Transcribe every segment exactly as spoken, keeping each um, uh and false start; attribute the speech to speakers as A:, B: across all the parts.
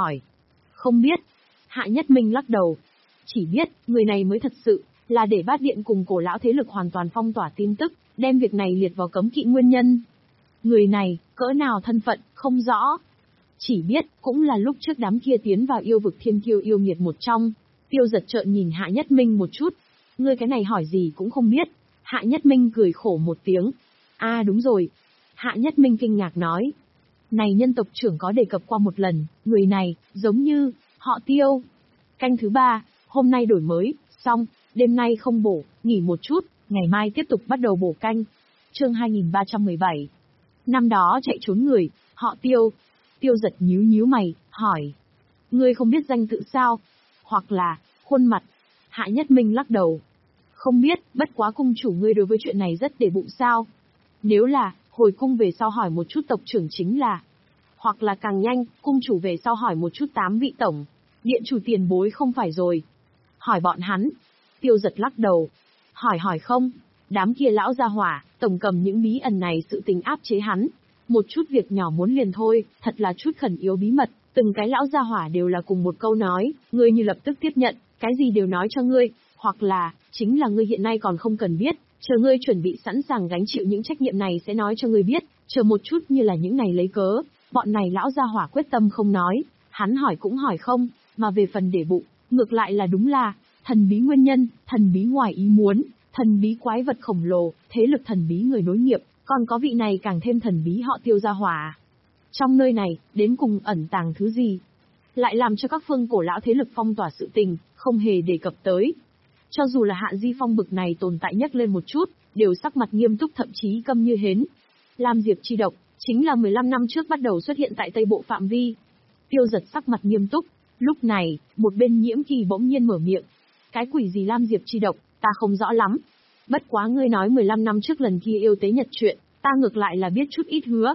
A: hỏi. Không biết. Hạ Nhất Minh lắc đầu. Chỉ biết, người này mới thật sự, là để Bát Điện cùng cổ lão thế lực hoàn toàn phong tỏa tin tức, đem việc này liệt vào cấm kỵ nguyên nhân. Người này, cỡ nào thân phận, không rõ. Chỉ biết, cũng là lúc trước đám kia tiến vào yêu vực thiên kiêu yêu nghiệt một trong. Tiêu Giật trợn nhìn Hạ Nhất Minh một chút. Ngươi cái này hỏi gì cũng không biết. Hạ Nhất Minh cười khổ một tiếng. A à, đúng rồi. Hạ Nhất Minh kinh ngạc nói. Này nhân tộc trưởng có đề cập qua một lần, người này, giống như, họ Tiêu. Canh thứ ba, hôm nay đổi mới, xong, đêm nay không bổ, nghỉ một chút, ngày mai tiếp tục bắt đầu bổ canh. Chương hai nghìn ba trăm mười bảy. Năm đó chạy trốn người, họ Tiêu. Tiêu Giật nhíu nhíu mày, hỏi. Ngươi không biết danh tự sao? Hoặc là, khuôn mặt. Hạ Nhất Minh lắc đầu. Không biết, bất quá cung chủ ngươi đối với chuyện này rất để bụng sao? Nếu là, hồi cung về sau hỏi một chút tộc trưởng chính là. Hoặc là càng nhanh, cung chủ về sau hỏi một chút tám vị tổng. Điện chủ tiền bối không phải rồi. Hỏi bọn hắn. Tiêu Giật lắc đầu. Hỏi hỏi không? Đám kia lão gia hỏa, tổng cầm những bí ẩn này sự tình áp chế hắn. Một chút việc nhỏ muốn liền thôi, thật là chút khẩn yếu bí mật. Từng cái lão gia hỏa đều là cùng một câu nói, ngươi như lập tức tiếp nhận, cái gì đều nói cho ngươi. Hoặc là, chính là ngươi hiện nay còn không cần biết, chờ ngươi chuẩn bị sẵn sàng gánh chịu những trách nhiệm này sẽ nói cho ngươi biết, chờ một chút như là những này lấy cớ, bọn này lão gia hỏa quyết tâm không nói, hắn hỏi cũng hỏi không, mà về phần để bụng, ngược lại là đúng là, thần bí nguyên nhân, thần bí ngoài ý muốn, thần bí quái vật khổng lồ, thế lực thần bí người nối nghiệp, còn có vị này càng thêm thần bí họ Tiêu gia hỏa. Trong nơi này, đến cùng ẩn tàng thứ gì? Lại làm cho các phương cổ lão thế lực phong tỏa sự tình, không hề đề cập tới. Cho dù là Hạ Di Phong bực này tồn tại nhắc lên một chút, đều sắc mặt nghiêm túc thậm chí câm như hến. Lam Diệp chi độc, chính là mười lăm năm trước bắt đầu xuất hiện tại Tây Bộ phạm vi. Tiêu Giật sắc mặt nghiêm túc, lúc này, một bên Nhiễm Kỳ bỗng nhiên mở miệng. Cái quỷ gì Lam Diệp chi độc, ta không rõ lắm. Bất quá ngươi nói mười lăm năm trước lần kia yêu tế nhật chuyện, ta ngược lại là biết chút ít hứa.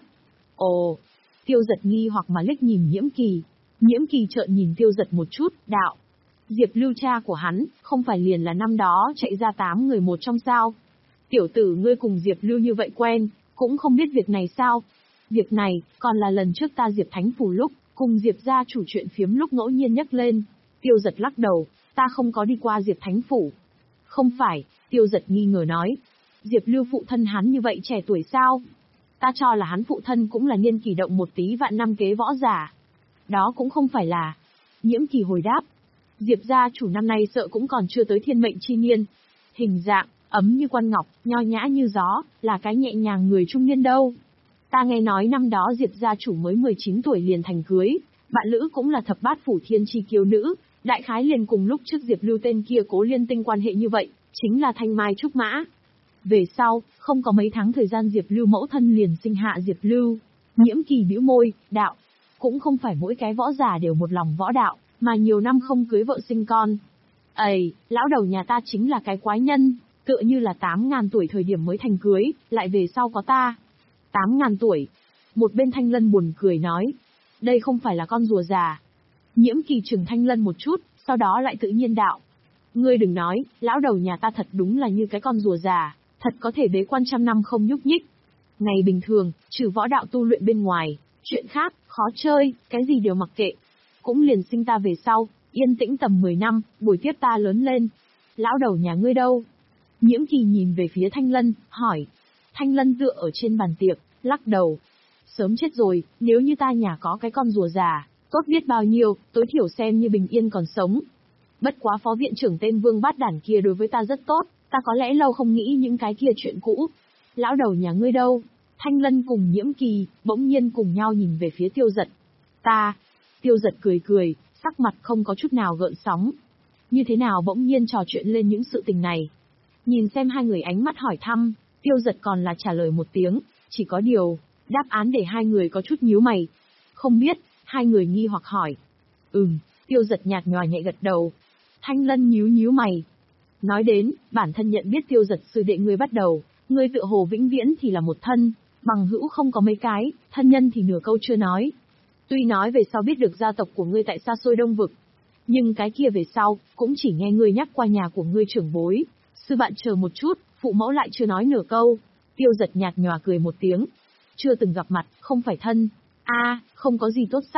A: Ồ, Tiêu Giật nghi hoặc mà liếc nhìn Nhiễm Kỳ. Nhiễm Kỳ trợn nhìn Tiêu Giật một chút, đạo. Diệp Lưu cha của hắn, không phải liền là năm đó chạy ra tám người một trong sao? Tiểu tử ngươi cùng Diệp Lưu như vậy quen, cũng không biết việc này sao? Việc này, còn là lần trước ta Diệp Thánh Phủ lúc, cùng Diệp gia chủ chuyện phiếm lúc ngẫu nhiên nhắc lên. Tiêu Giật lắc đầu, ta không có đi qua Diệp Thánh Phủ. Không phải, Tiêu Giật nghi ngờ nói. Diệp Lưu phụ thân hắn như vậy trẻ tuổi sao? Ta cho là hắn phụ thân cũng là niên kỷ động một tí vạn năm kế võ giả. Đó cũng không phải là. Nhiễm Kỳ hồi đáp. Diệp gia chủ năm nay sợ cũng còn chưa tới thiên mệnh chi niên. Hình dạng, ấm như quan ngọc, nho nhã như gió, là cái nhẹ nhàng người trung niên đâu. Ta nghe nói năm đó Diệp gia chủ mới mười chín tuổi liền thành cưới, bạn lữ cũng là thập bát phủ thiên chi kiêu nữ, đại khái liền cùng lúc trước Diệp Lưu tên kia Cố Liên Tinh quan hệ như vậy, chính là thanh mai trúc mã. Về sau, không có mấy tháng thời gian Diệp Lưu mẫu thân liền sinh hạ Diệp Lưu. Nhiễm Kỳ bĩu môi, đạo, cũng không phải mỗi cái võ giả đều một lòng võ đạo, mà nhiều năm không cưới vợ sinh con. Ây, lão đầu nhà ta chính là cái quái nhân, tựa như là tám ngàn tuổi thời điểm mới thành cưới, lại về sau có ta. Tám ngàn tuổi. Một bên Thanh Lân buồn cười nói, đây không phải là con rùa già. Nhiễm Kỳ chừng Thanh Lân một chút, sau đó lại tự nhiên đạo. Ngươi đừng nói, lão đầu nhà ta thật đúng là như cái con rùa già, thật có thể bế quan trăm năm không nhúc nhích. Ngày bình thường, trừ võ đạo tu luyện bên ngoài, chuyện khác, khó chơi, cái gì đều mặc kệ. Cũng liền sinh ta về sau, yên tĩnh tầm mười năm, buổi tiếp ta lớn lên. Lão đầu nhà ngươi đâu? Nhiễm Kỳ nhìn về phía Thanh Lân, hỏi. Thanh Lân tựa ở trên bàn tiệc, lắc đầu. Sớm chết rồi, nếu như ta nhà có cái con rùa già, tốt biết bao nhiêu, tối thiểu xem như bình yên còn sống. Bất quá phó viện trưởng tên Vương Bát Đản kia đối với ta rất tốt, ta có lẽ lâu không nghĩ những cái kia chuyện cũ. Lão đầu nhà ngươi đâu? Thanh Lân cùng Nhiễm Kỳ, bỗng nhiên cùng nhau nhìn về phía Tiêu Giật. Ta... Tiêu Giật cười cười, sắc mặt không có chút nào gợn sóng. Như thế nào bỗng nhiên trò chuyện lên những sự tình này? Nhìn xem hai người ánh mắt hỏi thăm, Tiêu Giật còn là trả lời một tiếng, chỉ có điều, đáp án để hai người có chút nhíu mày. Không biết, hai người nghi hoặc hỏi. Ừm, Tiêu Giật nhạt nhòa nhẹ gật đầu. Thanh Lân nhíu nhíu mày. Nói đến, bản thân nhận biết Tiêu Giật sư đệ ngươi bắt đầu, ngươi tựa hồ vĩnh viễn thì là một thân, bằng hữu không có mấy cái, thân nhân thì nửa câu chưa nói. Tuy nói về sau biết được gia tộc của ngươi tại xa xôi Đông Vực, nhưng cái kia về sau, cũng chỉ nghe ngươi nhắc qua nhà của ngươi trưởng bối. Sư bạn chờ một chút, phụ mẫu lại chưa nói nửa câu. Tiêu Giật nhạt nhòa cười một tiếng. Chưa từng gặp mặt, không phải thân. A, không có gì tốt sách.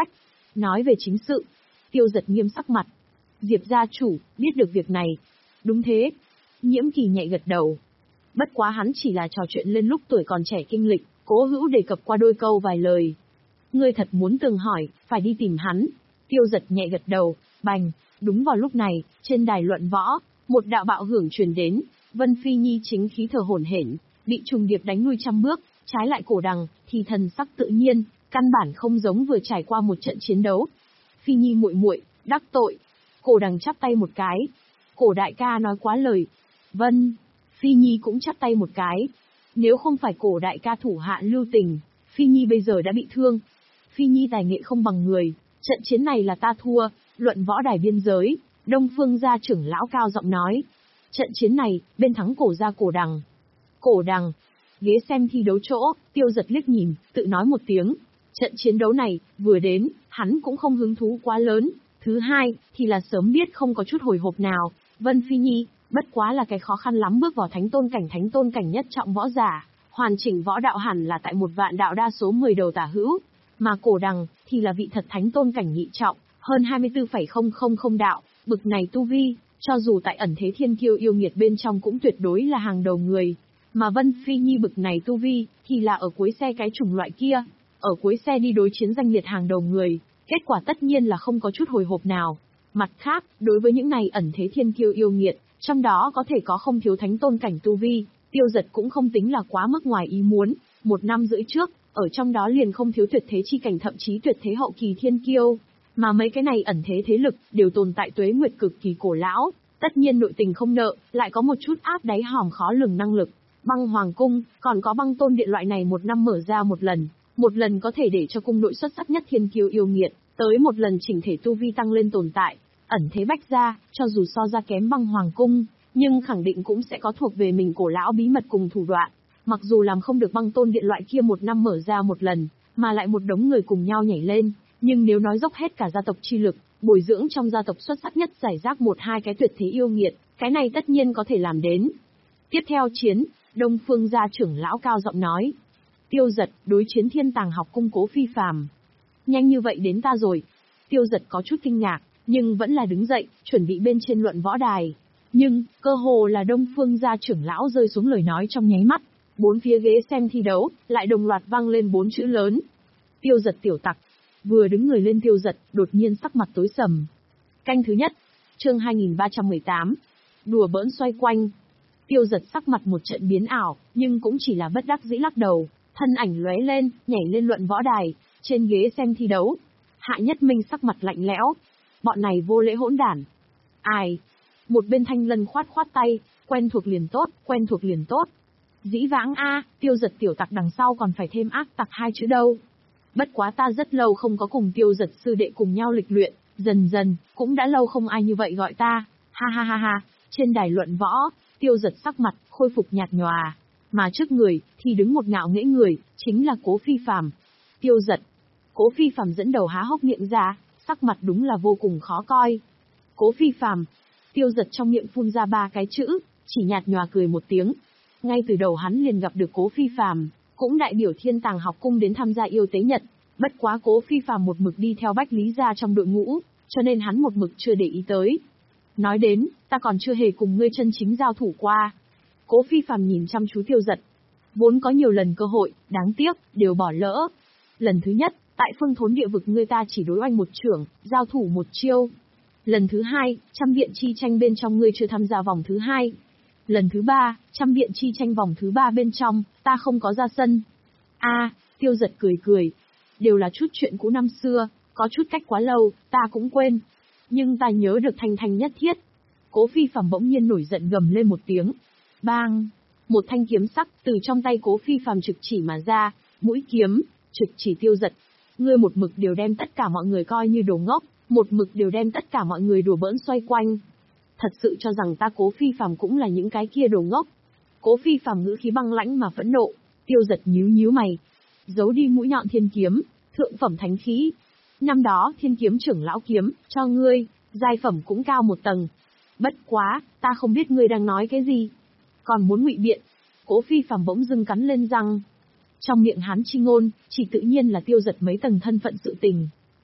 A: Nói về chính sự. Tiêu Giật nghiêm sắc mặt. Diệp gia chủ, biết được việc này. Đúng thế. Nhiễm Kỳ nhạy gật đầu. Bất quá hắn chỉ là trò chuyện lên lúc tuổi còn trẻ kinh lịch, Cố Hữu đề cập qua đôi câu vài lời. Ngươi thật muốn từng hỏi, phải đi tìm hắn. Tiêu Giật nhạy gật đầu, bành. Đúng vào lúc này, trên đài luận võ, một đạo bạo hưởng truyền đến, Vân Phi Nhi chính khí thở hổn hển, bị trùng điệp đánh lui trăm bước, trái lại Cổ Đằng thì thần sắc tự nhiên, căn bản không giống vừa trải qua một trận chiến đấu. Phi Nhi muội muội, đắc tội. Cổ Đằng chắp tay một cái. Cổ đại ca nói quá lời. Vân. Phi Nhi cũng chắp tay một cái. Nếu không phải Cổ đại ca thủ hạ lưu tình, Phi Nhi bây giờ đã bị thương. Phi Nhi tài nghệ không bằng người, trận chiến này là ta thua. Luận võ đài biên giới, Đông Phương gia trưởng lão cao giọng nói. Trận chiến này, bên thắng Cổ gia Cổ Đằng. Cổ Đằng. Ghế xem thi đấu chỗ, Tiêu Giật liếc nhìn, tự nói một tiếng. Trận chiến đấu này, vừa đến, hắn cũng không hứng thú quá lớn. Thứ hai, thì là sớm biết không có chút hồi hộp nào. Vân Phi Nhi, bất quá là cái khó khăn lắm bước vào thánh tôn cảnh thánh tôn cảnh nhất trọng võ giả. Hoàn chỉnh võ đạo hẳn là tại một vạn đạo đa số mười đầu tả hữu. Mà Cổ Đằng, thì là vị thật thánh tôn cảnh nhị trọng, hơn hai mươi tư phẩy không không không đạo, bực này tu vi, cho dù tại ẩn thế thiên kiêu yêu nghiệt bên trong cũng tuyệt đối là hàng đầu người. Mà Vân Phi Nhi bực này tu vi, thì là ở cuối xe cái chủng loại kia, ở cuối xe đi đối chiến danh liệt hàng đầu người, kết quả tất nhiên là không có chút hồi hộp nào. Mặt khác, đối với những này ẩn thế thiên kiêu yêu nghiệt, trong đó có thể có không thiếu thánh tôn cảnh tu vi, Tiêu Giật cũng không tính là quá mức ngoài ý muốn. Một năm rưỡi trước, ở trong đó liền không thiếu tuyệt thế chi cảnh thậm chí tuyệt thế hậu kỳ thiên kiêu. Mà mấy cái này ẩn thế thế lực, đều tồn tại tuế nguyệt cực kỳ cổ lão, tất nhiên nội tình không nợ, lại có một chút áp đáy hòm khó lường năng lực. Băng Hoàng Cung, còn có Băng Tôn Điện loại này một năm mở ra một lần, một lần có thể để cho cung nội xuất sắc nhất thiên kiêu yêu nghiệt, tới một lần chỉnh thể tu vi tăng lên tồn tại. Ẩn thế Bách gia, cho dù so ra kém Băng Hoàng Cung, nhưng khẳng định cũng sẽ có thuộc về mình cổ lão bí mật cùng thủ đoạn. Mặc dù làm không được Băng Tôn Điện loại kia một năm mở ra một lần, mà lại một đống người cùng nhau nhảy lên, nhưng nếu nói dốc hết cả gia tộc chi lực, bồi dưỡng trong gia tộc xuất sắc nhất giải rác một hai cái tuyệt thế yêu nghiệt, cái này tất nhiên có thể làm đến. Tiếp theo chiến, Đông Phương gia trưởng lão cao giọng nói. Tiêu Giật, đối chiến Thiên Tàng học cung Cố Phi Phàm. Nhanh như vậy đến ta rồi. Tiêu Giật có chút kinh ngạc, nhưng vẫn là đứng dậy, chuẩn bị bên trên luận võ đài. Nhưng, cơ hồ là Đông Phương gia trưởng lão rơi xuống lời nói trong nháy mắt. Bốn phía ghế xem thi đấu, lại đồng loạt vang lên bốn chữ lớn. Tiêu Giật tiểu tặc. Vừa đứng người lên Tiêu Giật, đột nhiên sắc mặt tối sầm. Canh thứ nhất, chương hai nghìn ba trăm mười tám. Đùa bỡn xoay quanh. Tiêu Giật sắc mặt một trận biến ảo, nhưng cũng chỉ là bất đắc dĩ lắc đầu, thân ảnh lóe lên, nhảy lên luận võ đài, trên ghế xem thi đấu. Hạ Nhất Minh sắc mặt lạnh lẽo. Bọn này vô lễ hỗn đản. Ai? Một bên Thanh Lân khoát khoát tay, quen thuộc liền tốt, quen thuộc liền tốt. Dĩ vãng a, Tiêu Giật tiểu tặc đằng sau còn phải thêm ác tặc hai chữ đâu. Bất quá ta rất lâu không có cùng Tiêu Giật sư đệ cùng nhau lịch luyện, dần dần, cũng đã lâu không ai như vậy gọi ta. Ha ha ha ha, trên đài luận võ, Tiêu Giật sắc mặt, khôi phục nhạt nhòa. Mà trước người, thì đứng một ngạo nghễ người, chính là Cố Phi Phàm. Tiêu Giật. Cố Phi Phàm dẫn đầu há hốc miệng ra, sắc mặt đúng là vô cùng khó coi. Cố Phi Phàm. Tiêu Giật trong miệng phun ra ba cái chữ, chỉ nhạt nhòa cười một tiếng. Ngay từ đầu hắn liền gặp được Cố Phi Phàm, cũng đại biểu Thiên Tàng học cung đến tham gia yêu tế nhật. Bất quá Cố Phi Phàm một mực đi theo Bách Lý gia trong đội ngũ, cho nên hắn một mực chưa để ý tới. Nói đến, ta còn chưa hề cùng ngươi chân chính giao thủ qua. Cố Phi Phàm nhìn chăm chú Tiêu Giật. Vốn có nhiều lần cơ hội, đáng tiếc, đều bỏ lỡ. Lần thứ nhất, tại Phương Thốn địa vực ngươi ta chỉ đối oanh một chưởng, giao thủ một chiêu. Lần thứ hai, trăm viện chi tranh bên trong ngươi chưa tham gia vòng thứ hai. Lần thứ ba, trăm viện chi tranh vòng thứ ba bên trong, ta không có ra sân. A, à, Tiêu Giật cười cười. Đều là chút chuyện cũ năm xưa, có chút cách quá lâu, ta cũng quên. Nhưng ta nhớ được thanh thanh nhất thiết. Cố Phi Phàm bỗng nhiên nổi giận gầm lên một tiếng. Bang! Một thanh kiếm sắc từ trong tay Cố Phi Phàm trực chỉ mà ra, mũi kiếm, trực chỉ Tiêu Giật. Ngươi một mực đều đem tất cả mọi người coi như đồ ngốc, một mực đều đem tất cả mọi người đùa bỡn xoay quanh. Thật sự cho rằng ta Cố Phi Phàm cũng là những cái kia đồ ngốc. Cố Phi Phàm ngữ khí băng lãnh mà phẫn nộ. Tiêu Giật nhíu nhíu mày. Giấu đi mũi nhọn thiên kiếm, thượng phẩm thánh khí. Năm đó thiên kiếm trưởng lão kiếm, cho ngươi, giai phẩm cũng cao một tầng. Bất quá, ta không biết ngươi đang nói cái gì. Còn muốn ngụy biện. Cố Phi Phàm bỗng dưng cắn lên răng. Trong miệng hắn chi ngôn, chỉ tự nhiên là Tiêu Giật mấy tầng thân phận sự tình.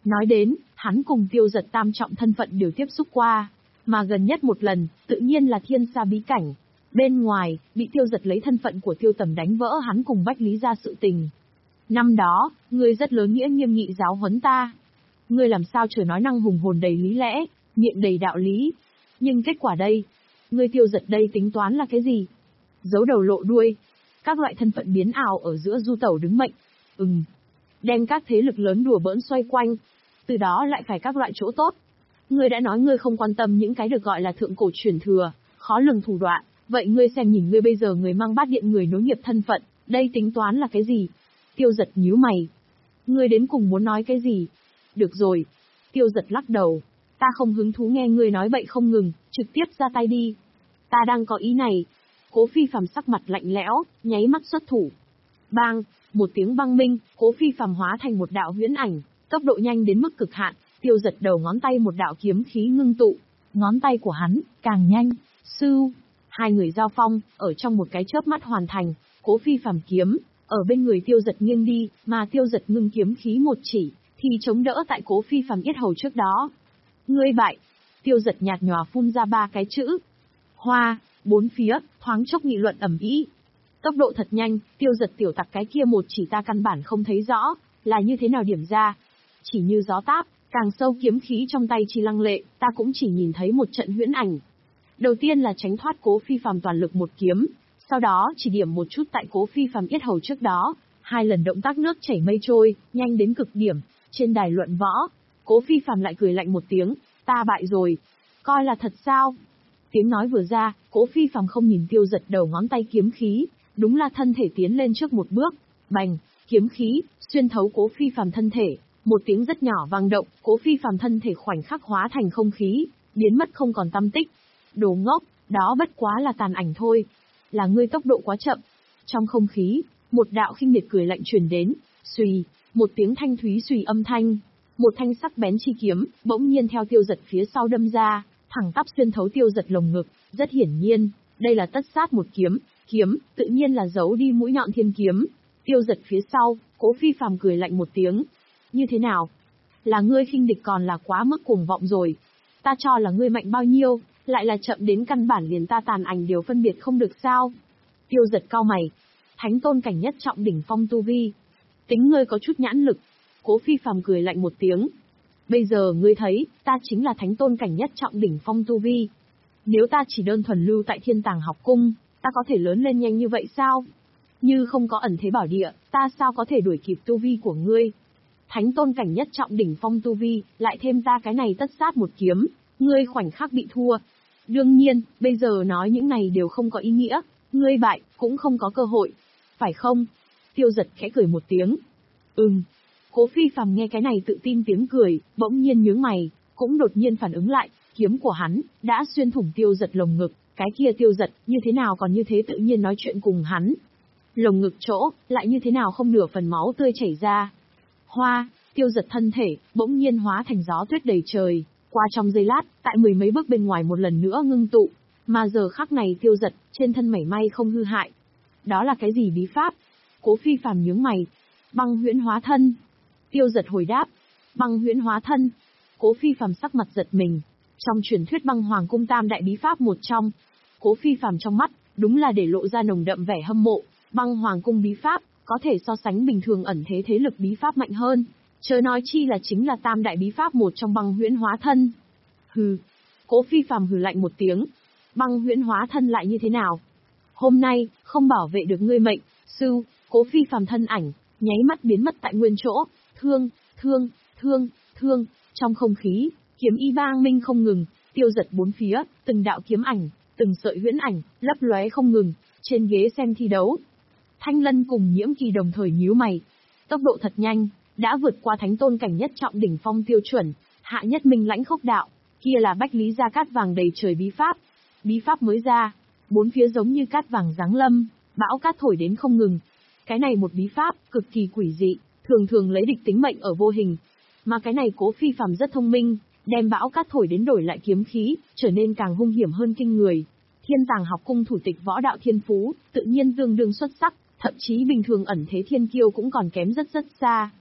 A: Nói đến, hắn cùng Tiêu Dật tam trọng thân phận đều tiếp xúc qua, mà gần nhất một lần, tự nhiên là thiên sa bí cảnh. Bên ngoài, bị Tiêu Dật lấy thân phận của Tiêu Tầm đánh vỡ hắn cùng Bách Lý ra sự tình. Năm đó, ngươi rất lớn nghĩa nghiêm nghị giáo huấn ta. Ngươi làm sao trở nói năng hùng hồn đầy lý lẽ, miệng đầy đạo lý. Nhưng kết quả đây, ngươi Tiêu Dật đây tính toán là cái gì? Giấu đầu lộ đuôi, các loại thân phận biến ảo ở giữa du tẩu đứng mệnh. Ừm, đem các thế lực lớn đùa bỡn xoay quanh, từ đó lại phải các loại chỗ tốt. Ngươi đã nói ngươi không quan tâm những cái được gọi là thượng cổ truyền thừa, khó lường thủ đoạn, vậy ngươi xem nhìn ngươi bây giờ người mang bát điện người nối nghiệp thân phận, đây tính toán là cái gì? Tiêu Dật nhíu mày. Ngươi đến cùng muốn nói cái gì? Được rồi. Tiêu Dật lắc đầu. Ta không hứng thú nghe ngươi nói bậy không ngừng, trực tiếp ra tay đi. Ta đang có ý này. Cố Phi Phàm sắc mặt lạnh lẽo, nháy mắt xuất thủ. Bang, một tiếng băng minh, Cố Phi Phàm hóa thành một đạo huyễn ảnh, tốc độ nhanh đến mức cực hạn. Tiêu Dật đầu ngón tay một đạo kiếm khí ngưng tụ, ngón tay của hắn càng nhanh. Sưu, hai người giao phong, ở trong một cái chớp mắt hoàn thành. Cố Phi Phàm kiếm ở bên người Tiêu Dật nghiêng đi, mà Tiêu Dật ngưng kiếm khí một chỉ, thì chống đỡ tại Cố Phi Phàm yết hầu trước đó. Ngươi bại. Tiêu Dật nhạt nhòa phun ra ba cái chữ. Hoa, bốn phía, thoáng chốc nghị luận ầm ĩ. Tốc độ thật nhanh, Tiêu Dật tiểu tặc cái kia một chỉ ta căn bản không thấy rõ, là như thế nào điểm ra. Chỉ như gió táp, càng sâu kiếm khí trong tay chi lăng lệ, ta cũng chỉ nhìn thấy một trận huyễn ảnh. Đầu tiên là tránh thoát Cố Phi Phàm toàn lực một kiếm, sau đó chỉ điểm một chút tại Cố Phi Phàm yết hầu trước đó, hai lần động tác nước chảy mây trôi, nhanh đến cực điểm. Trên đài luận võ, Cố Phi Phàm lại cười lạnh một tiếng, ta bại rồi, coi là thật sao? Tiếng nói vừa ra, Cố Phi Phàm không nhìn Tiêu Dật đầu ngón tay kiếm khí, đúng là thân thể tiến lên trước một bước, bành, kiếm khí xuyên thấu Cố Phi Phàm thân thể, một tiếng rất nhỏ vang động, Cố Phi Phàm thân thể khoảnh khắc hóa thành không khí, biến mất không còn tăm tích. Đồ ngốc, đó bất quá là tàn ảnh thôi, là ngươi tốc độ quá chậm. Trong không khí, một đạo khinh miệt cười lạnh truyền đến, xùy, một tiếng thanh thúy xùy âm thanh, một thanh sắc bén chi kiếm bỗng nhiên theo Tiêu Dật phía sau đâm ra, thẳng tắp xuyên thấu Tiêu Dật lồng ngực. Rất hiển nhiên, đây là tất sát một kiếm, kiếm tự nhiên là giấu đi mũi nhọn thiên kiếm. Tiêu Dật phía sau, Cố Phi Phàm cười lạnh một tiếng. Như thế nào? Là ngươi khinh địch còn là quá mức cuồng vọng rồi. Ta cho là ngươi mạnh bao nhiêu, lại là chậm đến căn bản liền ta tàn ảnh đều phân biệt không được sao? Tiêu Dật cau mày. Thánh tôn cảnh nhất trọng đỉnh phong tu vi. Tính ngươi có chút nhãn lực. Cố Phi Phàm cười lạnh một tiếng. Bây giờ ngươi thấy, ta chính là thánh tôn cảnh nhất trọng đỉnh phong tu vi. Nếu ta chỉ đơn thuần lưu tại Thiên Tàng học cung, ta có thể lớn lên nhanh như vậy sao? Như không có ẩn thế bảo địa, ta sao có thể đuổi kịp tu vi của ngươi? Thánh tôn cảnh nhất trọng đỉnh phong tu vi, lại thêm ta cái này tất sát một kiếm, ngươi khoảnh khắc bị thua. Đương nhiên, bây giờ nói những này đều không có ý nghĩa, ngươi bại, cũng không có cơ hội. Phải không? Tiêu Dật khẽ cười một tiếng. Ừm. Cố Phi Phàm nghe cái này tự tin tiếng cười, bỗng nhiên nhướng mày, cũng đột nhiên phản ứng lại, kiếm của hắn đã xuyên thủng Tiêu Dật lồng ngực, cái kia Tiêu Dật như thế nào còn như thế tự nhiên nói chuyện cùng hắn. Lồng ngực chỗ, lại như thế nào không nửa phần máu tươi chảy ra. Hoa, Tiêu Dật thân thể, bỗng nhiên hóa thành gió tuyết đầy trời, qua trong giây lát, tại mười mấy bước bên ngoài một lần nữa ngưng tụ, mà giờ khắc này Tiêu Dật, trên thân mảy may không hư hại. Đó là cái gì bí pháp? Cố Phi Phàm nhướng mày. Băng huyễn hóa thân. Tiêu Dật hồi đáp. Băng huyễn hóa thân. Cố Phi Phàm sắc mặt giật mình. Trong truyền thuyết băng hoàng cung tam đại bí pháp một trong. Cố Phi Phàm trong mắt, đúng là để lộ ra nồng đậm vẻ hâm mộ. Băng hoàng cung bí pháp, có thể so sánh bình thường ẩn thế thế lực bí pháp mạnh hơn. Chớ nói chi là chính là tam đại bí pháp một trong băng huyễn hóa thân. Hừ. Cố Phi Phàm hừ lạnh một tiếng. Băng huyễn hóa thân lại như thế nào? Hôm nay, không bảo vệ được ngươi mệnh, sư, Cố Phi Phàm thân ảnh, nháy mắt biến mất tại nguyên chỗ, thương, thương, thương, thương, trong không khí, kiếm y vang minh không ngừng, Tiêu Dật bốn phía, từng đạo kiếm ảnh, từng sợi huyễn ảnh, lấp lóe không ngừng, trên ghế xem thi đấu. Thanh Lân cùng Nhiễm Kỳ đồng thời nhíu mày, tốc độ thật nhanh, đã vượt qua thánh tôn cảnh nhất trọng đỉnh phong tiêu chuẩn, hạ nhất minh lãnh khốc đạo, kia là Bách Lý gia cát vàng đầy trời bí pháp, bí pháp mới ra. Bốn phía giống như cát vàng giáng lâm, bão cát thổi đến không ngừng. Cái này một bí pháp, cực kỳ quỷ dị, thường thường lấy địch tính mệnh ở vô hình. Mà cái này Cố Phi Phàm rất thông minh, đem bão cát thổi đến đổi lại kiếm khí, trở nên càng hung hiểm hơn kinh người. Thiên Tàng học cung thủ tịch võ đạo thiên phú, tự nhiên tương đương xuất sắc, thậm chí bình thường ẩn thế thiên kiêu cũng còn kém rất rất xa.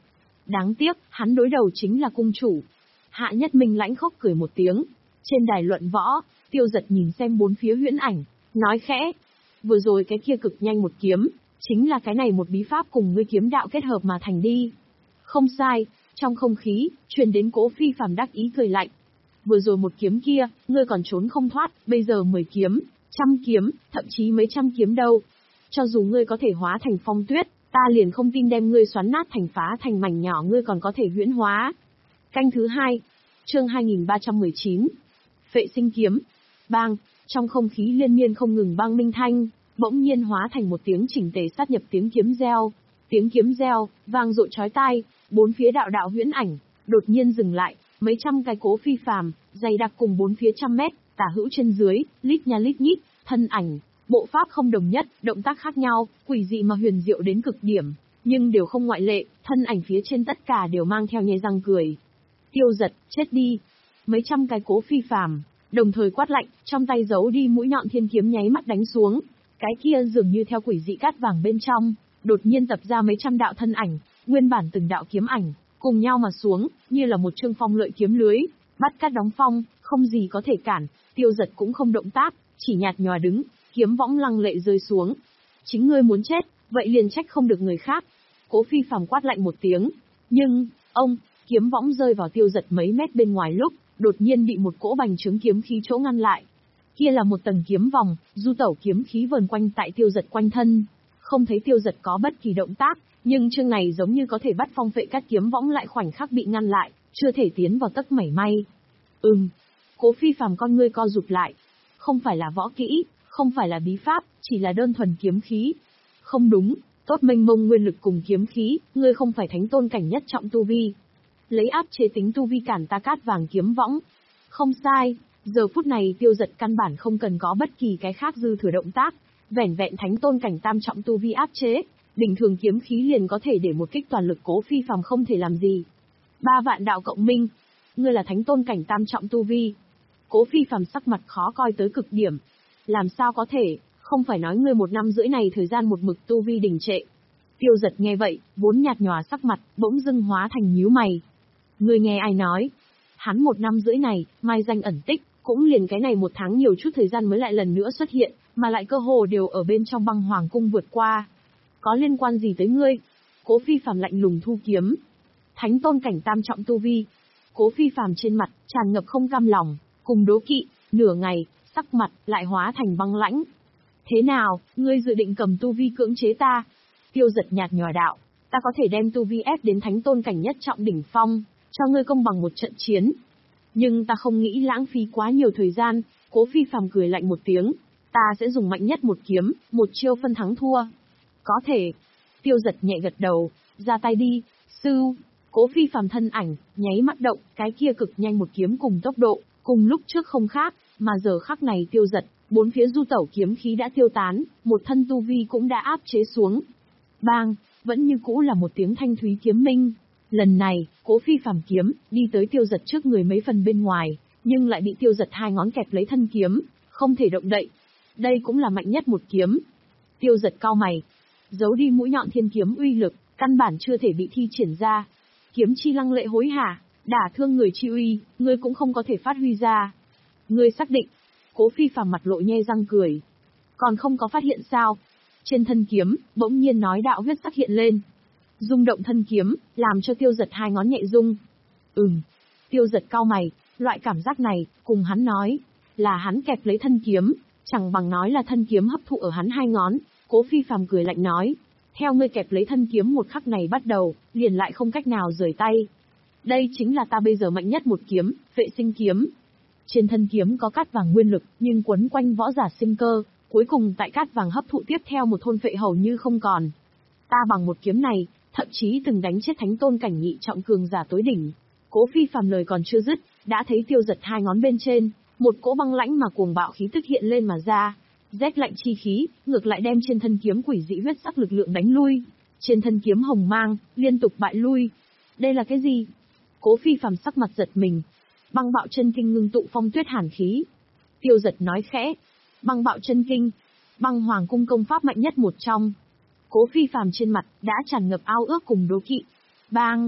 A: Đáng tiếc, hắn đối đầu chính là cung chủ. Hạ Nhất Minh lãnh khốc cười một tiếng. Trên đài luận võ, Tiêu Giật nhìn xem bốn phía huyễn ảnh, nói khẽ. Vừa rồi cái kia cực nhanh một kiếm, chính là cái này một bí pháp cùng ngươi kiếm đạo kết hợp mà thành đi. Không sai, trong không khí, truyền đến Cố Phi Phàm đắc ý cười lạnh. Vừa rồi một kiếm kia, ngươi còn trốn không thoát, bây giờ mười kiếm, trăm kiếm, thậm chí mấy trăm kiếm đâu. Cho dù ngươi có thể hóa thành phong tuyết, ta liền không tin đem ngươi xoắn nát thành phá thành mảnh nhỏ ngươi còn có thể huyễn hóa. Canh thứ hai, chương hai nghìn ba trăm mười chín. Phệ sinh kiếm. Bang, trong không khí liên miên không ngừng bang minh thanh, bỗng nhiên hóa thành một tiếng chỉnh tề sát nhập tiếng kiếm reo. Tiếng kiếm reo, vang dội chói tai, bốn phía đạo đạo huyễn ảnh, đột nhiên dừng lại, mấy trăm cái Cố Phi Phàm, dày đặc cùng bốn phía trăm mét, tả hữu trên dưới, lít nha lít nhít, thân ảnh, bộ pháp không đồng nhất, động tác khác nhau, quỷ dị mà huyền diệu đến cực điểm, nhưng đều không ngoại lệ, thân ảnh phía trên tất cả đều mang theo nhe răng cười. Tiêu Giật, chết đi. Mấy trăm cái Cố Phi Phàm, đồng thời quát lạnh, trong tay giấu đi mũi nhọn thiên kiếm nháy mắt đánh xuống. Cái kia dường như theo quỷ dị cát vàng bên trong, đột nhiên tập ra mấy trăm đạo thân ảnh, nguyên bản từng đạo kiếm ảnh, cùng nhau mà xuống, như là một chương phong lợi kiếm lưới, bắt cát đóng phong, không gì có thể cản. Tiêu Giật cũng không động tác, chỉ nhạt nhòa đứng, kiếm võng lăng lệ rơi xuống. Chính ngươi muốn chết, vậy liền trách không được người khác. Cố Phi Phàm quát lạnh một tiếng, nhưng, ông, kiếm võng rơi vào Tiêu Giật mấy mét bên ngoài lúc, đột nhiên bị một cỗ bành trướng kiếm khí chỗ ngăn lại. Kia là một tầng kiếm vòng, du tẩu kiếm khí vờn quanh tại Tiêu Giật quanh thân. Không thấy Tiêu Giật có bất kỳ động tác, nhưng chương này giống như có thể bắt phong phệ các kiếm võng lại khoảnh khắc bị ngăn lại, chưa thể tiến vào tấc mảy may. Ừm. Cố Phi Phàm con ngươi co rụt lại. Không phải là võ kỹ, không phải là bí pháp, chỉ là đơn thuần kiếm khí. Không đúng, tốt mênh mông nguyên lực cùng kiếm khí, ngươi không phải thánh tôn cảnh nhất trọng tu vi. Lấy áp chế tính tu vi cản ta cát vàng kiếm võng. Không sai, giờ phút này Tiêu Giật căn bản không cần có bất kỳ cái khác dư thừa động tác, vẻn vẹn thánh tôn cảnh tam trọng tu vi áp chế, bình thường kiếm khí liền có thể để một kích toàn lực Cố Phi Phàm không thể làm gì. Ba vạn đạo cộng minh, ngươi là thánh tôn cảnh tam trọng tu vi. Cố Phi Phàm sắc mặt khó coi tới cực điểm. Làm sao có thể, không phải nói ngươi một năm rưỡi này thời gian một mực tu vi đình trệ. Tiêu Giật nghe vậy, vốn nhạt nhòa sắc mặt, bỗng dưng hóa thành nhíu mày. Ngươi nghe ai nói? Hắn một năm rưỡi này, mai danh ẩn tích, cũng liền cái này một tháng nhiều chút thời gian mới lại lần nữa xuất hiện, mà lại cơ hồ đều ở bên trong băng hoàng cung vượt qua. Có liên quan gì tới ngươi? Cố Phi Phàm lạnh lùng thu kiếm. Thánh tôn cảnh tam trọng tu vi. Cố Phi Phàm trên mặt, tràn ngập không cam lòng, cùng đố kỵ, nửa ngày, sắc mặt, lại hóa thành băng lãnh. Thế nào, ngươi dự định cầm tu vi cưỡng chế ta? Tiêu Giật nhạt nhòa đạo, ta có thể đem tu vi ép đến thánh tôn cảnh nhất trọng đỉnh phong, cho ngươi công bằng một trận chiến. Nhưng ta không nghĩ lãng phí quá nhiều thời gian. Cố Phi Phàm cười lạnh một tiếng, ta sẽ dùng mạnh nhất một kiếm, một chiêu phân thắng thua. Có thể. Tiêu Giật nhẹ gật đầu, ra tay đi, sư. Cố Phi Phàm thân ảnh, nháy mắt động, cái kia cực nhanh một kiếm cùng tốc độ, cùng lúc trước không khác, mà giờ khắc này Tiêu Giật, bốn phía du tẩu kiếm khí đã tiêu tán, một thân tu vi cũng đã áp chế xuống. Bang, vẫn như cũ là một tiếng thanh thúy kiếm minh. Lần này, Cố Phi Phàm kiếm, đi tới Tiêu Giật trước người mấy phần bên ngoài, nhưng lại bị Tiêu Giật hai ngón kẹp lấy thân kiếm, không thể động đậy. Đây cũng là mạnh nhất một kiếm. Tiêu Giật cau mày, giấu đi mũi nhọn thiên kiếm uy lực, căn bản chưa thể bị thi triển ra. Kiếm chi lăng lệ hối hả, đả thương người chi uy, ngươi cũng không có thể phát huy ra. Ngươi xác định? Cố Phi Phàm mặt lộ nhe răng cười. Còn không có phát hiện sao? Trên thân kiếm, bỗng nhiên nói đạo huyết sắc hiện lên. Rung động thân kiếm, làm cho Tiêu Giật hai ngón nhẹ rung. Ừm. Tiêu Giật cau mày, loại cảm giác này, cùng hắn nói, là hắn kẹp lấy thân kiếm, chẳng bằng nói là thân kiếm hấp thụ ở hắn hai ngón. Cố Phi Phàm cười lạnh nói, theo ngươi kẹp lấy thân kiếm một khắc này bắt đầu, liền lại không cách nào rời tay. Đây chính là ta bây giờ mạnh nhất một kiếm, vệ sinh kiếm. Trên thân kiếm có cát vàng nguyên lực, nhưng quấn quanh võ giả sinh cơ, cuối cùng tại cát vàng hấp thụ tiếp theo một thôn phệ hầu như không còn. Ta bằng một kiếm này, thậm chí từng đánh chết thánh tôn cảnh nhị trọng cường giả tối đỉnh. Cố Phi Phàm lời còn chưa dứt, đã thấy Tiêu Giật hai ngón bên trên, một cỗ băng lãnh mà cuồng bạo khí tức hiện lên mà ra. Rét lạnh chi khí, ngược lại đem trên thân kiếm quỷ dị huyết sắc lực lượng đánh lui. Trên thân kiếm hồng mang, liên tục bại lui. Đây là cái gì? Cố Phi Phàm sắc mặt giật mình. Băng bạo chân kinh ngưng tụ phong tuyết hàn khí. Tiêu Giật nói khẽ. Băng bạo chân kinh, băng hoàng cung công pháp mạnh nhất một trong. Cố Phi Phàm trên mặt, đã tràn ngập ao ước cùng đố kỵ. Bang!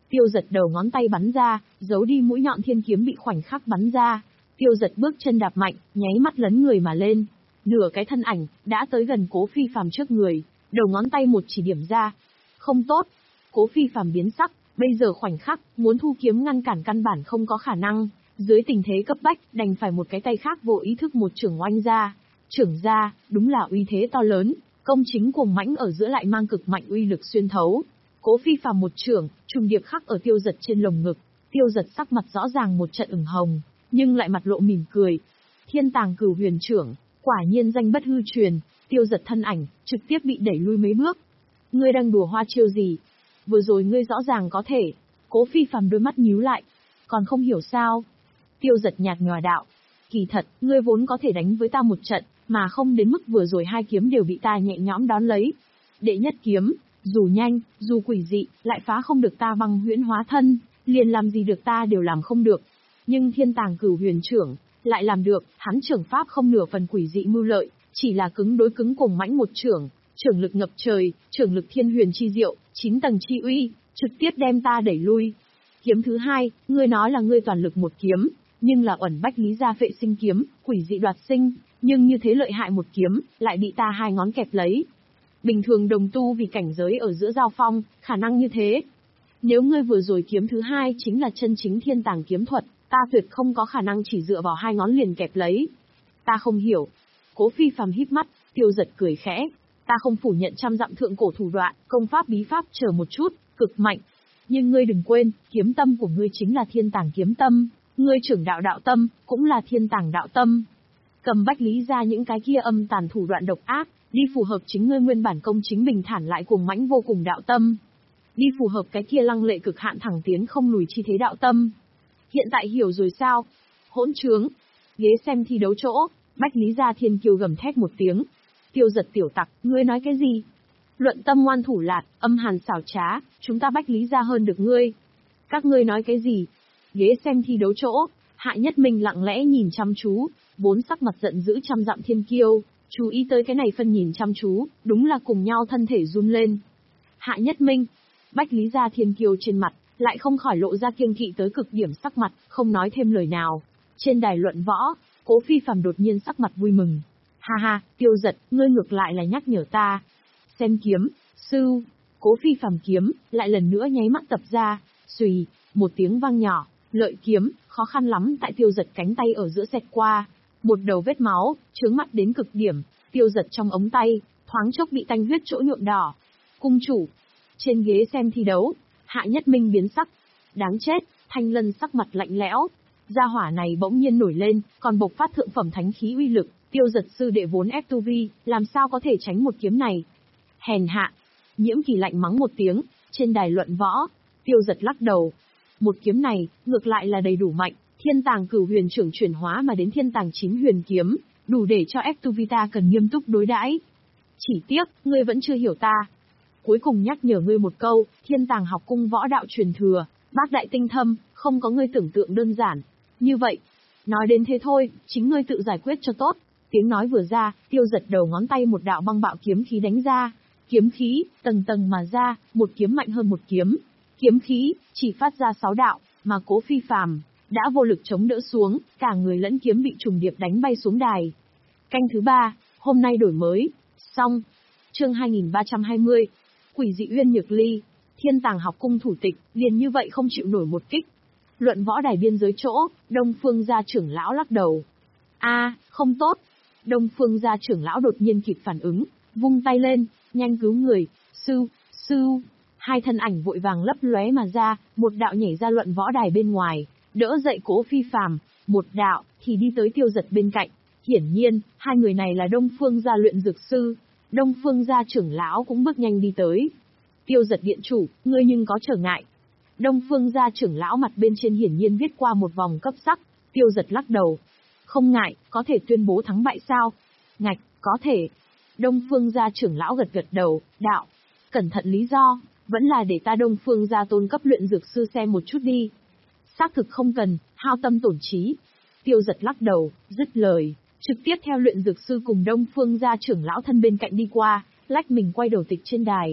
A: Tiêu Giật đầu ngón tay bắn ra, giấu đi mũi nhọn thiên kiếm bị khoảnh khắc bắn ra. Tiêu Giật bước chân đạp mạnh, nháy mắt lấn người mà lên. Nửa cái thân ảnh, đã tới gần Cố Phi Phàm trước người, đầu ngón tay một chỉ điểm ra. Không tốt. Cố Phi Phàm biến sắc, bây giờ khoảnh khắc, muốn thu kiếm ngăn cản căn bản không có khả năng. Dưới tình thế cấp bách, đành phải một cái tay khác vô ý thức một chưởng oanh ra. Chưởng ra, đúng là uy thế to lớn, công chính cuồng mãnh ở giữa lại mang cực mạnh uy lực xuyên thấu. Cố Phi Phàm một chưởng, trùng điệp khắc ở Tiêu Giật trên lồng ngực. Tiêu Giật sắc mặt rõ ràng một trận ửng hồng, nhưng lại mặt lộ mỉm cười. Thiên Tàng Cửu Huyền Chưởng, quả nhiên danh bất hư truyền. Tiêu Giật thân ảnh trực tiếp bị đẩy lui mấy bước. Ngươi đang đùa hoa chiêu gì? Vừa rồi ngươi rõ ràng có thể. Cố Phi Phàm đôi mắt nhíu lại, còn không hiểu sao? Tiêu Giật nhạt nhòa đạo, kỳ thật, ngươi vốn có thể đánh với ta một trận, mà không đến mức vừa rồi hai kiếm đều bị ta nhẹ nhõm đón lấy. Đệ nhất kiếm, dù nhanh, dù quỷ dị, lại phá không được ta băng huyễn hóa thân, liền làm gì được ta đều làm không được. Nhưng Thiên Tàng Cửu Huyền Chưởng lại làm được, hắn trưởng pháp không nửa phần quỷ dị mưu lợi, chỉ là cứng đối cứng cùng mãnh một chưởng, chưởng lực ngập trời, chưởng lực thiên huyền chi diệu, chín tầng chi uy, trực tiếp đem ta đẩy lui. Kiếm thứ hai, ngươi nói là ngươi toàn lực một kiếm, nhưng là uẩn bách lý gia phệ sinh kiếm, quỷ dị đoạt sinh, nhưng như thế lợi hại một kiếm, lại bị ta hai ngón kẹp lấy. Bình thường đồng tu vì cảnh giới ở giữa giao phong, khả năng như thế. Nếu ngươi vừa rồi kiếm thứ hai chính là chân chính thiên tàng kiếm thuật, ta tuyệt không có khả năng chỉ dựa vào hai ngón liền kẹp lấy. Ta không hiểu. Cố Phi Phàm híp mắt, Tiêu Giật cười khẽ. Ta không phủ nhận trăm dặm thượng cổ thủ đoạn, công pháp bí pháp chờ một chút, cực mạnh. Nhưng ngươi đừng quên, kiếm tâm của ngươi chính là thiên tàng kiếm tâm, ngươi trưởng đạo đạo tâm, cũng là thiên tàng đạo tâm. Cầm bách lý ra những cái kia âm tàn thủ đoạn độc ác, đi phù hợp chính ngươi nguyên bản công chính bình thản lại cuồng mãnh vô cùng đạo tâm. Đi phù hợp cái kia lăng lệ cực hạn thẳng tiến không lùi chi thế đạo tâm. Hiện tại hiểu rồi sao? Hỗn trướng. Ghế xem thi đấu chỗ, Bách Lý Gia Thiên Kiêu gầm thét một tiếng. Tiêu Giật tiểu tặc, ngươi nói cái gì? Luận tâm ngoan thủ lạt, âm hàn xảo trá, chúng ta Bách Lý Gia hơn được ngươi. Các ngươi nói cái gì? Ghế xem thi đấu chỗ, Hạ Nhất Minh lặng lẽ nhìn chăm chú, vốn sắc mặt giận dữ trăm dặm Thiên Kiêu, chú ý tới cái này phân nhìn chăm chú, đúng là cùng nhau thân thể run lên. Hạ Nhất Minh, Bách Lý Gia Thiên Kiêu trên mặt, lại không khỏi lộ ra kiêng kỵ tới cực điểm sắc mặt, không nói thêm lời nào. Trên đài luận võ, Cố Phi Phàm đột nhiên sắc mặt vui mừng. Ha ha, Tiêu Giật, ngươi ngược lại là nhắc nhở ta. Xem kiếm, sư. Cố Phi Phàm kiếm, lại lần nữa nháy mắt tập ra, xùy, một tiếng vang nhỏ, lợi kiếm, khó khăn lắm tại Tiêu Giật cánh tay ở giữa xẹt qua. Một đầu vết máu, chướng mắt đến cực điểm, Tiêu Giật trong ống tay, thoáng chốc bị tanh huyết chỗ nhuộm đỏ. Cung chủ. Trên ghế xem thi đấu, Hạ Nhất Minh biến sắc. Đáng chết, Thanh Lân sắc mặt lạnh lẽo. Gia hỏa này bỗng nhiên nổi lên, còn bộc phát thượng phẩm thánh khí uy lực, Tiêu Giật sư đệ vốn ép tu vi, làm sao có thể tránh một kiếm này. Hèn hạ. Nhiễm Kỳ lạnh mắng một tiếng, trên đài luận võ, Tiêu Giật lắc đầu. Một kiếm này, ngược lại là đầy đủ mạnh, Thiên Tàng Cửu Huyền Chưởng chuyển hóa mà đến Thiên Tàng Chín Huyền Kiếm, đủ để cho ép tu vi ta cần nghiêm túc đối đãi. Chỉ tiếc, ngươi vẫn chưa hiểu ta. Cuối cùng nhắc nhở ngươi một câu, Thiên Tàng học cung võ đạo truyền thừa, bác đại tinh thâm, không có ngươi tưởng tượng đơn giản. Như vậy, nói đến thế thôi, chính ngươi tự giải quyết cho tốt. Tiếng nói vừa ra, Tiêu Giật đầu ngón tay một đạo băng bạo kiếm khí đánh ra. Kiếm khí, tầng tầng mà ra, một kiếm mạnh hơn một kiếm. Kiếm khí, chỉ phát ra sáu đạo, mà Cố Phi Phàm đã vô lực chống đỡ xuống, cả người lẫn kiếm bị trùng điệp đánh bay xuống đài. Canh thứ ba, hôm nay đổi mới. Xong. Chương hai nghìn ba trăm hai mươi. Quỷ dị Uyên Nhược Ly, Thiên Tàng học cung thủ tịch, liền như vậy không chịu nổi một kích. Luận võ đài biên giới chỗ, Đông Phương gia trưởng lão lắc đầu. A, không tốt. Đông Phương gia trưởng lão đột nhiên kịp phản ứng, vung tay lên, nhanh cứu người. Sư, sư. Hai thân ảnh vội vàng lấp lóe mà ra, một đạo nhảy ra luận võ đài bên ngoài, đỡ dậy Cố Phi Phàm, một đạo thì đi tới Tiêu Giật bên cạnh. Hiển nhiên, hai người này là Đông Phương gia luyện dược sư. Đông Phương gia trưởng lão cũng bước nhanh đi tới. Tiêu Giật điện chủ, ngươi nhưng có trở ngại. Đông Phương gia trưởng lão mặt bên trên hiển nhiên viết qua một vòng cấp sắc. Tiêu Giật lắc đầu. Không ngại, có thể tuyên bố thắng bại sao? Ngạch, có thể. Đông Phương gia trưởng lão gật gật đầu, đạo. Cẩn thận lý do, vẫn là để ta Đông Phương gia tôn cấp luyện dược sư xem một chút đi. Xác thực không cần, hao tâm tổn trí. Tiêu Giật lắc đầu, dứt lời, trực tiếp theo luyện dược sư cùng Đông Phương gia trưởng lão thân bên cạnh đi qua, lách mình quay đầu tịch trên đài.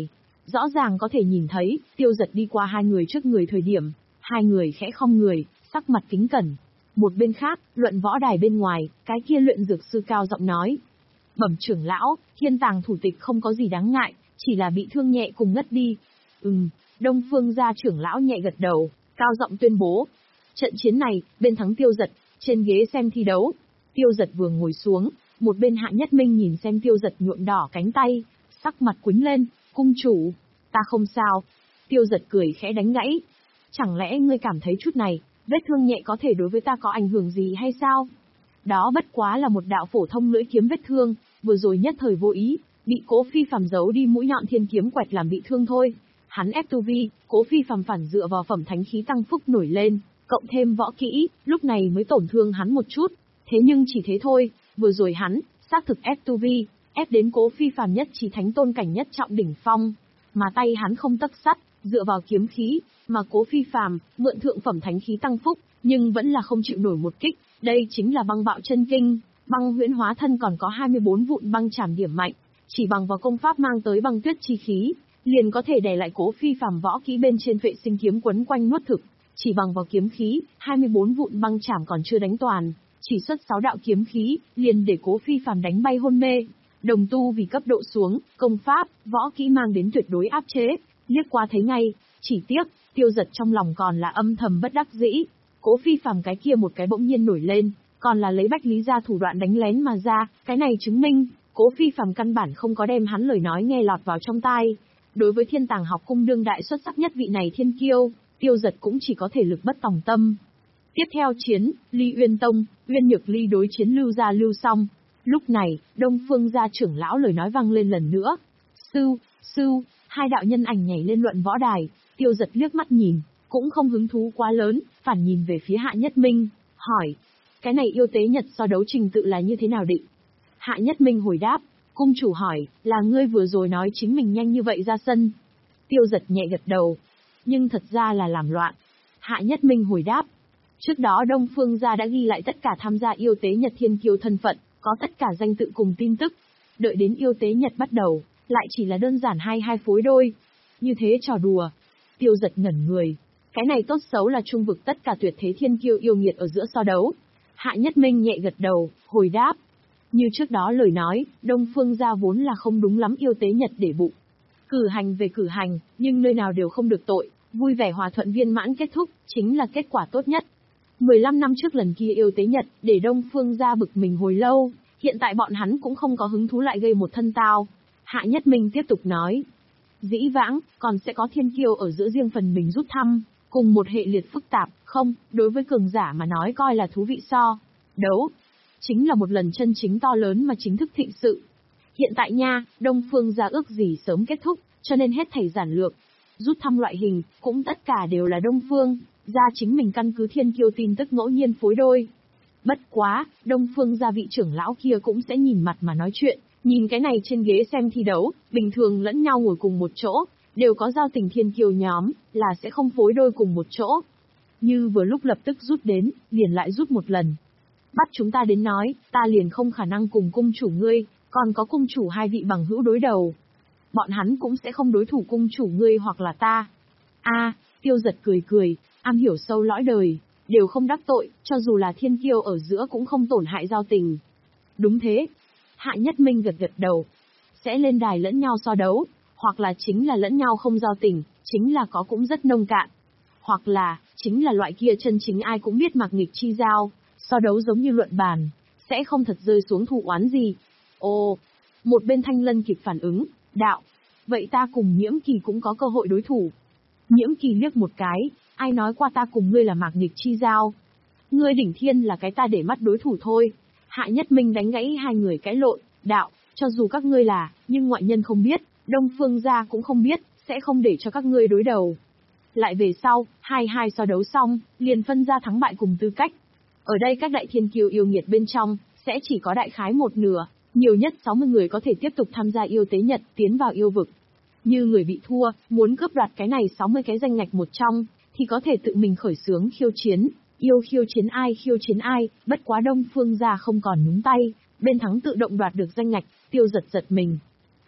A: Rõ ràng có thể nhìn thấy, Tiêu Giật đi qua hai người trước người thời điểm, hai người khẽ không người, sắc mặt kính cẩn. Một bên khác, luận võ đài bên ngoài, cái kia luyện dược sư cao giọng nói. Bẩm trưởng lão, Thiên Tàng thủ tịch không có gì đáng ngại, chỉ là bị thương nhẹ cùng ngất đi. Ừm, Đông Phương gia trưởng lão nhẹ gật đầu, cao giọng tuyên bố. Trận chiến này, bên thắng Tiêu Giật, trên ghế xem thi đấu. Tiêu Giật vừa ngồi xuống, một bên Hạ Nhất Minh nhìn xem Tiêu Giật nhuộm đỏ cánh tay, sắc mặt quýnh lên, cung chủ, ta không sao. Tiêu Giật cười khẽ đánh gãy. Chẳng lẽ ngươi cảm thấy chút này, vết thương nhẹ có thể đối với ta có ảnh hưởng gì hay sao? Đó bất quá là một đạo phổ thông lưỡi kiếm vết thương, vừa rồi nhất thời vô ý, bị Cố Phi Phàm giấu đi mũi nhọn thiên kiếm quẹt làm bị thương thôi. Hắn ép tu vi, Cố Phi Phàm phản dựa vào phẩm thánh khí tăng phúc nổi lên, cộng thêm võ kỹ, lúc này mới tổn thương hắn một chút. Thế nhưng chỉ thế thôi, vừa rồi hắn, xác thực ép tu vi, ép đến Cố Phi Phàm nhất chỉ thánh tôn cảnh nhất trọng đỉnh phong, mà tay hắn không tấc sắt, dựa vào kiếm khí, mà Cố Phi Phàm mượn thượng phẩm thánh khí tăng phúc, nhưng vẫn là không chịu nổi một kích, đây chính là băng bạo chân kinh, băng huyễn hóa thân còn có hai mươi bốn vụn băng chảm điểm mạnh, chỉ bằng vào công pháp mang tới băng tuyết chi khí, liền có thể đè lại Cố Phi Phàm võ kỹ bên trên vệ sinh kiếm quấn quanh nuốt thực, chỉ bằng vào kiếm khí, hai mươi bốn vụn băng chảm còn chưa đánh toàn, chỉ xuất sáu đạo kiếm khí, liền để Cố Phi Phàm đánh bay hôn mê. Đồng tu vì cấp độ xuống, công pháp, võ kỹ mang đến tuyệt đối áp chế, liếc qua thấy ngay, chỉ tiếc, Tiêu Giật trong lòng còn là âm thầm bất đắc dĩ. Cố Phi Phàm cái kia một cái bỗng nhiên nổi lên, còn là lấy Bách Lý gia thủ đoạn đánh lén mà ra, cái này chứng minh, Cố Phi Phàm căn bản không có đem hắn lời nói nghe lọt vào trong tai. Đối với Thiên Tàng học cung đương đại xuất sắc nhất vị này thiên kiêu, Tiêu Giật cũng chỉ có thể lực bất tòng tâm. Tiếp theo chiến, Ly Uyên Tông, Uyên Nhược Ly đối chiến Lưu gia Lưu Song. Lúc này, Đông Phương gia trưởng lão lời nói vang lên lần nữa. Sư, sư, hai đạo nhân ảnh nhảy lên luận võ đài, Tiêu Giật liếc mắt nhìn, cũng không hứng thú quá lớn, phản nhìn về phía Hạ Nhất Minh, hỏi. Cái này yêu tế nhật so đấu trình tự là như thế nào định? Hạ Nhất Minh hồi đáp, cung chủ hỏi, là ngươi vừa rồi nói chính mình nhanh như vậy ra sân. Tiêu Giật nhẹ gật đầu, nhưng thật ra là làm loạn. Hạ Nhất Minh hồi đáp, trước đó Đông Phương gia đã ghi lại tất cả tham gia yêu tế nhật thiên kiêu thân phận, có tất cả danh tự cùng tin tức. Đợi đến yêu tế nhật bắt đầu, lại chỉ là đơn giản hai hai phối đôi. Như thế trò đùa. Tiêu Giật ngẩn người. Cái này tốt xấu là trung vực tất cả tuyệt thế thiên kiêu yêu nghiệt ở giữa so đấu. Hạ Nhất Minh nhẹ gật đầu, hồi đáp. Như trước đó lời nói, Đông Phương gia vốn là không đúng lắm yêu tế nhật để bụng. Cử hành về cử hành, nhưng nơi nào đều không được tội, vui vẻ hòa thuận viên mãn kết thúc, chính là kết quả tốt nhất. mười lăm năm trước lần kia yêu tế nhật, để Đông Phương gia bực mình hồi lâu, hiện tại bọn hắn cũng không có hứng thú lại gây một thân tao. Hạ Nhất Minh tiếp tục nói. Dĩ vãng, còn sẽ có thiên kiêu ở giữa riêng phần mình rút thăm, cùng một hệ liệt phức tạp, không, đối với cường giả mà nói coi là thú vị so. Đấu, chính là một lần chân chính to lớn mà chính thức thịnh sự. Hiện tại nha, Đông Phương gia ước gì sớm kết thúc, cho nên hết thảy giản lược. Rút thăm loại hình, cũng tất cả đều là Đông Phương gia chính mình căn cứ thiên kiêu tin tức ngẫu nhiên phối đôi. Bất quá, Đông Phương gia vị trưởng lão kia cũng sẽ nhìn mặt mà nói chuyện, nhìn cái này trên ghế xem thi đấu, bình thường lẫn nhau ngồi cùng một chỗ, đều có giao tình thiên kiêu nhóm, là sẽ không phối đôi cùng một chỗ. Như vừa lúc lập tức rút đến, liền lại rút một lần. Bắt chúng ta đến nói, ta liền không khả năng cùng cung chủ ngươi, còn có cung chủ hai vị bằng hữu đối đầu. Bọn hắn cũng sẽ không đối thủ cung chủ ngươi hoặc là ta. A, Tiêu Giật cười cười, am hiểu sâu lõi đời, đều không đắc tội, cho dù là thiên kiêu ở giữa cũng không tổn hại giao tình. Đúng thế. Hạ Nhất Minh gật gật đầu. Sẽ lên đài lẫn nhau so đấu, hoặc là chính là lẫn nhau không giao tình, chính là có cũng rất nông cạn. Hoặc là, chính là loại kia chân chính ai cũng biết mặc nghịch chi giao, so đấu giống như luận bàn, sẽ không thật rơi xuống thù oán gì. Ồ, một bên Thanh Lân kịp phản ứng, đạo, vậy ta cùng Nhiễm Kỳ cũng có cơ hội đối thủ. Nhiễm Kỳ liếc một cái, ai nói qua ta cùng ngươi là mạc nghịch chi giao. Ngươi đỉnh thiên là cái ta để mắt đối thủ thôi. Hạ Nhất Minh đánh gãy hai người cãi lộn, đạo, cho dù các ngươi là, nhưng ngoại nhân không biết, Đông Phương gia cũng không biết, sẽ không để cho các ngươi đối đầu. Lại về sau, hai hai so đấu xong, liền phân ra thắng bại cùng tư cách. Ở đây các đại thiên kiêu yêu nghiệt bên trong, sẽ chỉ có đại khái một nửa, nhiều nhất sáu mươi người có thể tiếp tục tham gia yêu tế nhật tiến vào yêu vực. Như người bị thua, muốn cướp đoạt cái này sáu mươi cái danh ngạch một trong, thì có thể tự mình khởi xướng khiêu chiến, yêu khiêu chiến ai khiêu chiến ai, bất quá Đông Phương gia không còn nhúng tay, bên thắng tự động đoạt được danh ngạch. Tiêu Giật giật mình.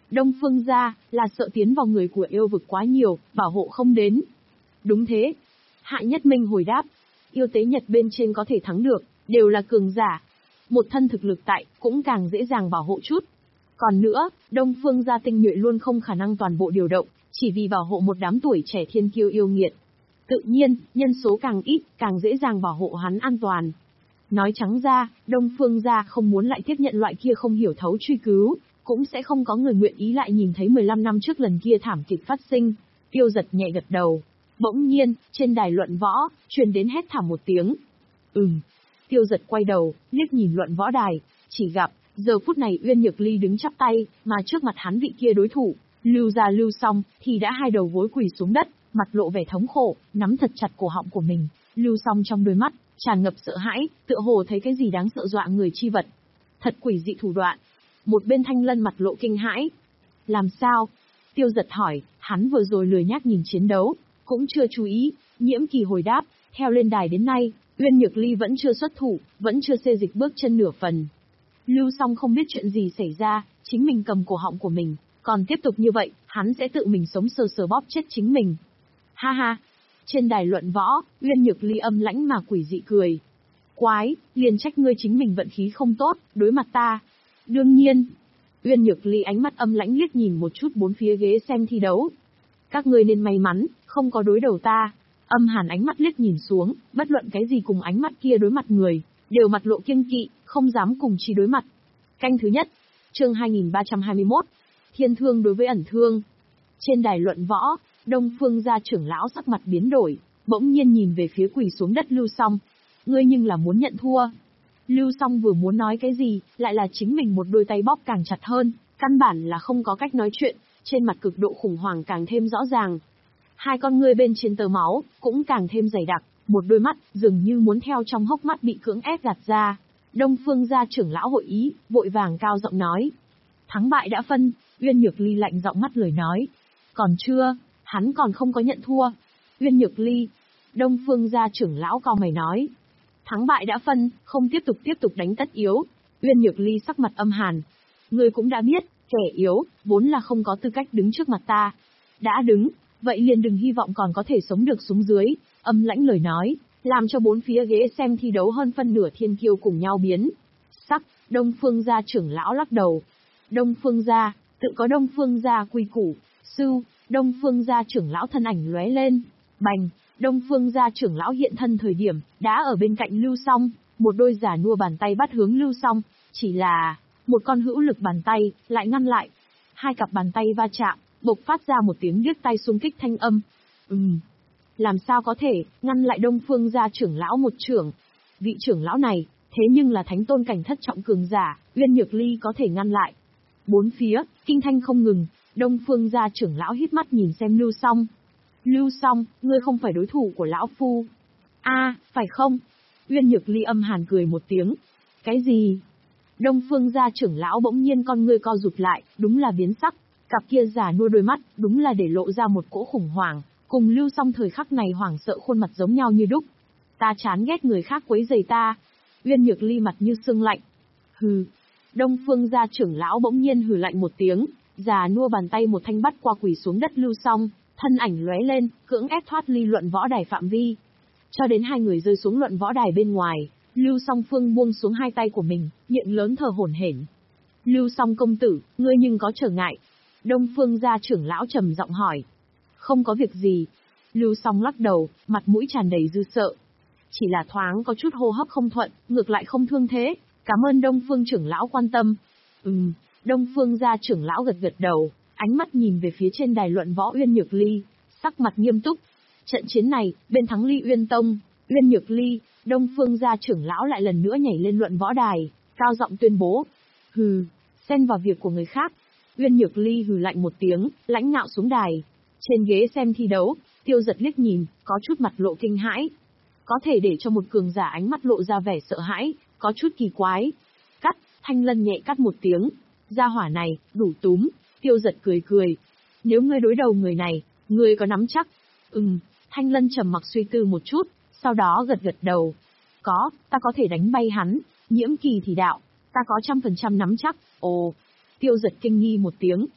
A: Đông Phương gia, là sợ tiến vào người của yêu vực quá nhiều, bảo hộ không đến. Đúng thế. Hạ Nhất Minh hồi đáp. Yêu tế Nhật bên trên có thể thắng được, đều là cường giả. Một thân thực lực tại, cũng càng dễ dàng bảo hộ chút. Còn nữa, Đông Phương gia tinh nhuệ luôn không khả năng toàn bộ điều động, chỉ vì bảo hộ một đám tuổi trẻ thiên kiêu yêu nghiệt. Tự nhiên, nhân số càng ít, càng dễ dàng bảo hộ hắn an toàn. Nói trắng ra, Đông Phương gia không muốn lại tiếp nhận loại kia không hiểu thấu truy cứu, cũng sẽ không có người nguyện ý lại nhìn thấy mười lăm năm trước lần kia thảm kịch phát sinh. Tiêu Giật nhẹ gật đầu. Bỗng nhiên, trên đài luận võ, truyền đến hét thảm một tiếng. Ừm. Tiêu Giật quay đầu, liếc nhìn luận võ đài, chỉ gặp, giờ phút này Uyên Nhược Ly đứng chắp tay, mà trước mặt hắn vị kia đối thủ, Lưu Gia Lưu Song, thì đã hai đầu gối quỳ xuống đất, mặt lộ vẻ thống khổ, nắm thật chặt cổ họng của mình. Lưu Song trong đôi mắt, tràn ngập sợ hãi, tựa hồ thấy cái gì đáng sợ dọa người chi vật. Thật quỷ dị thủ đoạn. Một bên Thanh Lân mặt lộ kinh hãi. Làm sao? Tiêu Giật hỏi, hắn vừa rồi lười nhác nhìn chiến đấu, cũng chưa chú ý. Nhiễm Kỳ hồi đáp, theo lên đài đến nay, Uyên Nhược Ly vẫn chưa xuất thủ, vẫn chưa xê dịch bước chân nửa phần. Lưu Song không biết chuyện gì xảy ra, chính mình cầm cổ họng của mình, còn tiếp tục như vậy, hắn sẽ tự mình sống sờ sờ bóp chết chính mình. Ha ha! Trên đài luận võ, Uyên Nhược Ly âm lãnh mà quỷ dị cười. Quái, liền trách ngươi chính mình vận khí không tốt, đối mặt ta. Đương nhiên. Uyên Nhược Ly ánh mắt âm lãnh liếc nhìn một chút bốn phía ghế xem thi đấu. Các ngươi nên may mắn, không có đối đầu ta. Âm hàn ánh mắt liếc nhìn xuống, bất luận cái gì cùng ánh mắt kia đối mặt người, đều mặt lộ kiêng kỵ, không dám cùng chi đối mặt. Canh thứ nhất, chương hai nghìn ba trăm hai mươi mốt, thiên thương đối với ẩn thương. Trên đài luận võ, Đông Phương gia trưởng lão sắc mặt biến đổi, bỗng nhiên nhìn về phía quỳ xuống đất Lưu Song. Ngươi nhưng là muốn nhận thua. Lưu Song vừa muốn nói cái gì, lại là chính mình một đôi tay bóp càng chặt hơn, căn bản là không có cách nói chuyện, trên mặt cực độ khủng hoảng càng thêm rõ ràng. Hai con ngươi bên trên tờ máu, cũng càng thêm dày đặc, một đôi mắt, dường như muốn theo trong hốc mắt bị cưỡng ép gạt ra. Đông Phương gia trưởng lão hội ý, vội vàng cao giọng nói. Thắng bại đã phân, Uyên Nhược Ly lạnh giọng mắt lời nói. Còn chưa, hắn còn không có nhận thua. Uyên Nhược Ly, Đông Phương gia trưởng lão cau mày nói. Thắng bại đã phân, không tiếp tục tiếp tục đánh tất yếu. Uyên Nhược Ly sắc mặt âm hàn. Ngươi cũng đã biết, kẻ yếu, vốn là không có tư cách đứng trước mặt ta. Đã đứng, vậy liền đừng hy vọng còn có thể sống được xuống dưới. Âm lãnh lời nói, làm cho bốn phía ghế xem thi đấu hơn phân nửa thiên kiêu cùng nhau biến sắc. Đông Phương gia trưởng lão lắc đầu. Đông Phương gia, tự có Đông Phương gia quy củ. Sư, Đông Phương gia trưởng lão thân ảnh lóe lên. Bành, Đông Phương gia trưởng lão hiện thân thời điểm, đã ở bên cạnh Lưu Song, một đôi giả nua bàn tay bắt hướng Lưu Song, chỉ là một con hữu lực bàn tay lại ngăn lại. Hai cặp bàn tay va chạm, bộc phát ra một tiếng điếc tai xung kích thanh âm. Ừm, làm sao có thể ngăn lại Đông Phương gia trưởng lão một trưởng? Vị trưởng lão này, thế nhưng là thánh tôn cảnh thất trọng cường giả, Uyên Nhược Ly có thể ngăn lại. Bốn phía, kinh thanh không ngừng, Đông Phương gia trưởng lão híp mắt nhìn xem Lưu Song. Lưu Song, ngươi không phải đối thủ của lão phu. A, phải không? Uyên Nhược Ly âm hàn cười một tiếng. Cái gì? Đông Phương gia trưởng lão bỗng nhiên con ngươi co rụt lại, đúng là biến sắc. Cặp kia giả nua đôi mắt, đúng là để lộ ra một cỗ khủng hoảng, cùng Lưu Song thời khắc này hoảng sợ khuôn mặt giống nhau như đúc. Ta chán ghét người khác quấy rầy ta. Uyên Nhược Ly mặt như sương lạnh. Hừ. Đông Phương gia trưởng lão bỗng nhiên hừ lạnh một tiếng, già nua bàn tay một thanh bắt qua quỳ xuống đất Lưu Song, thân ảnh lóe lên, cưỡng ép thoát ly luận võ đài phạm vi. Cho đến hai người rơi xuống luận võ đài bên ngoài, Lưu Song Phương buông xuống hai tay của mình, miệng lớn thở hổn hển. Lưu Song công tử, ngươi nhưng có trở ngại? Đông Phương gia trưởng lão trầm giọng hỏi. Không có việc gì. Lưu Song lắc đầu, mặt mũi tràn đầy dư sợ. Chỉ là thoáng có chút hô hấp không thuận, ngược lại không thương thế. Cảm ơn Đông Phương trưởng lão quan tâm. Ừm, Đông Phương gia trưởng lão gật gật đầu, ánh mắt nhìn về phía trên đài luận võ Uyên Nhược Ly, sắc mặt nghiêm túc. Trận chiến này, bên thắng Ly Uyên Tông, Uyên Nhược Ly, Đông Phương gia trưởng lão lại lần nữa nhảy lên luận võ đài, cao giọng tuyên bố. Hừ, xen vào việc của người khác. Uyên Nhược Ly hừ lạnh một tiếng, lãnh ngạo xuống đài. Trên ghế xem thi đấu, Tiêu Giật liếc nhìn, có chút mặt lộ kinh hãi. Có thể để cho một cường giả ánh mắt lộ ra vẻ sợ hãi, có chút kỳ quái. Cắt, Thanh Lân nhẹ cắt một tiếng. Gia hỏa này, đủ túm. Tiêu Giật cười cười. Nếu ngươi đối đầu người này, ngươi có nắm chắc? Ừm, Thanh Lân trầm mặc suy tư một chút, sau đó gật gật đầu. Có, ta có thể đánh bay hắn. Nhiễm Kỳ thì đạo, ta có trăm phần trăm nắm chắc. Ồ, Tiêu Giật kinh nghi một tiếng.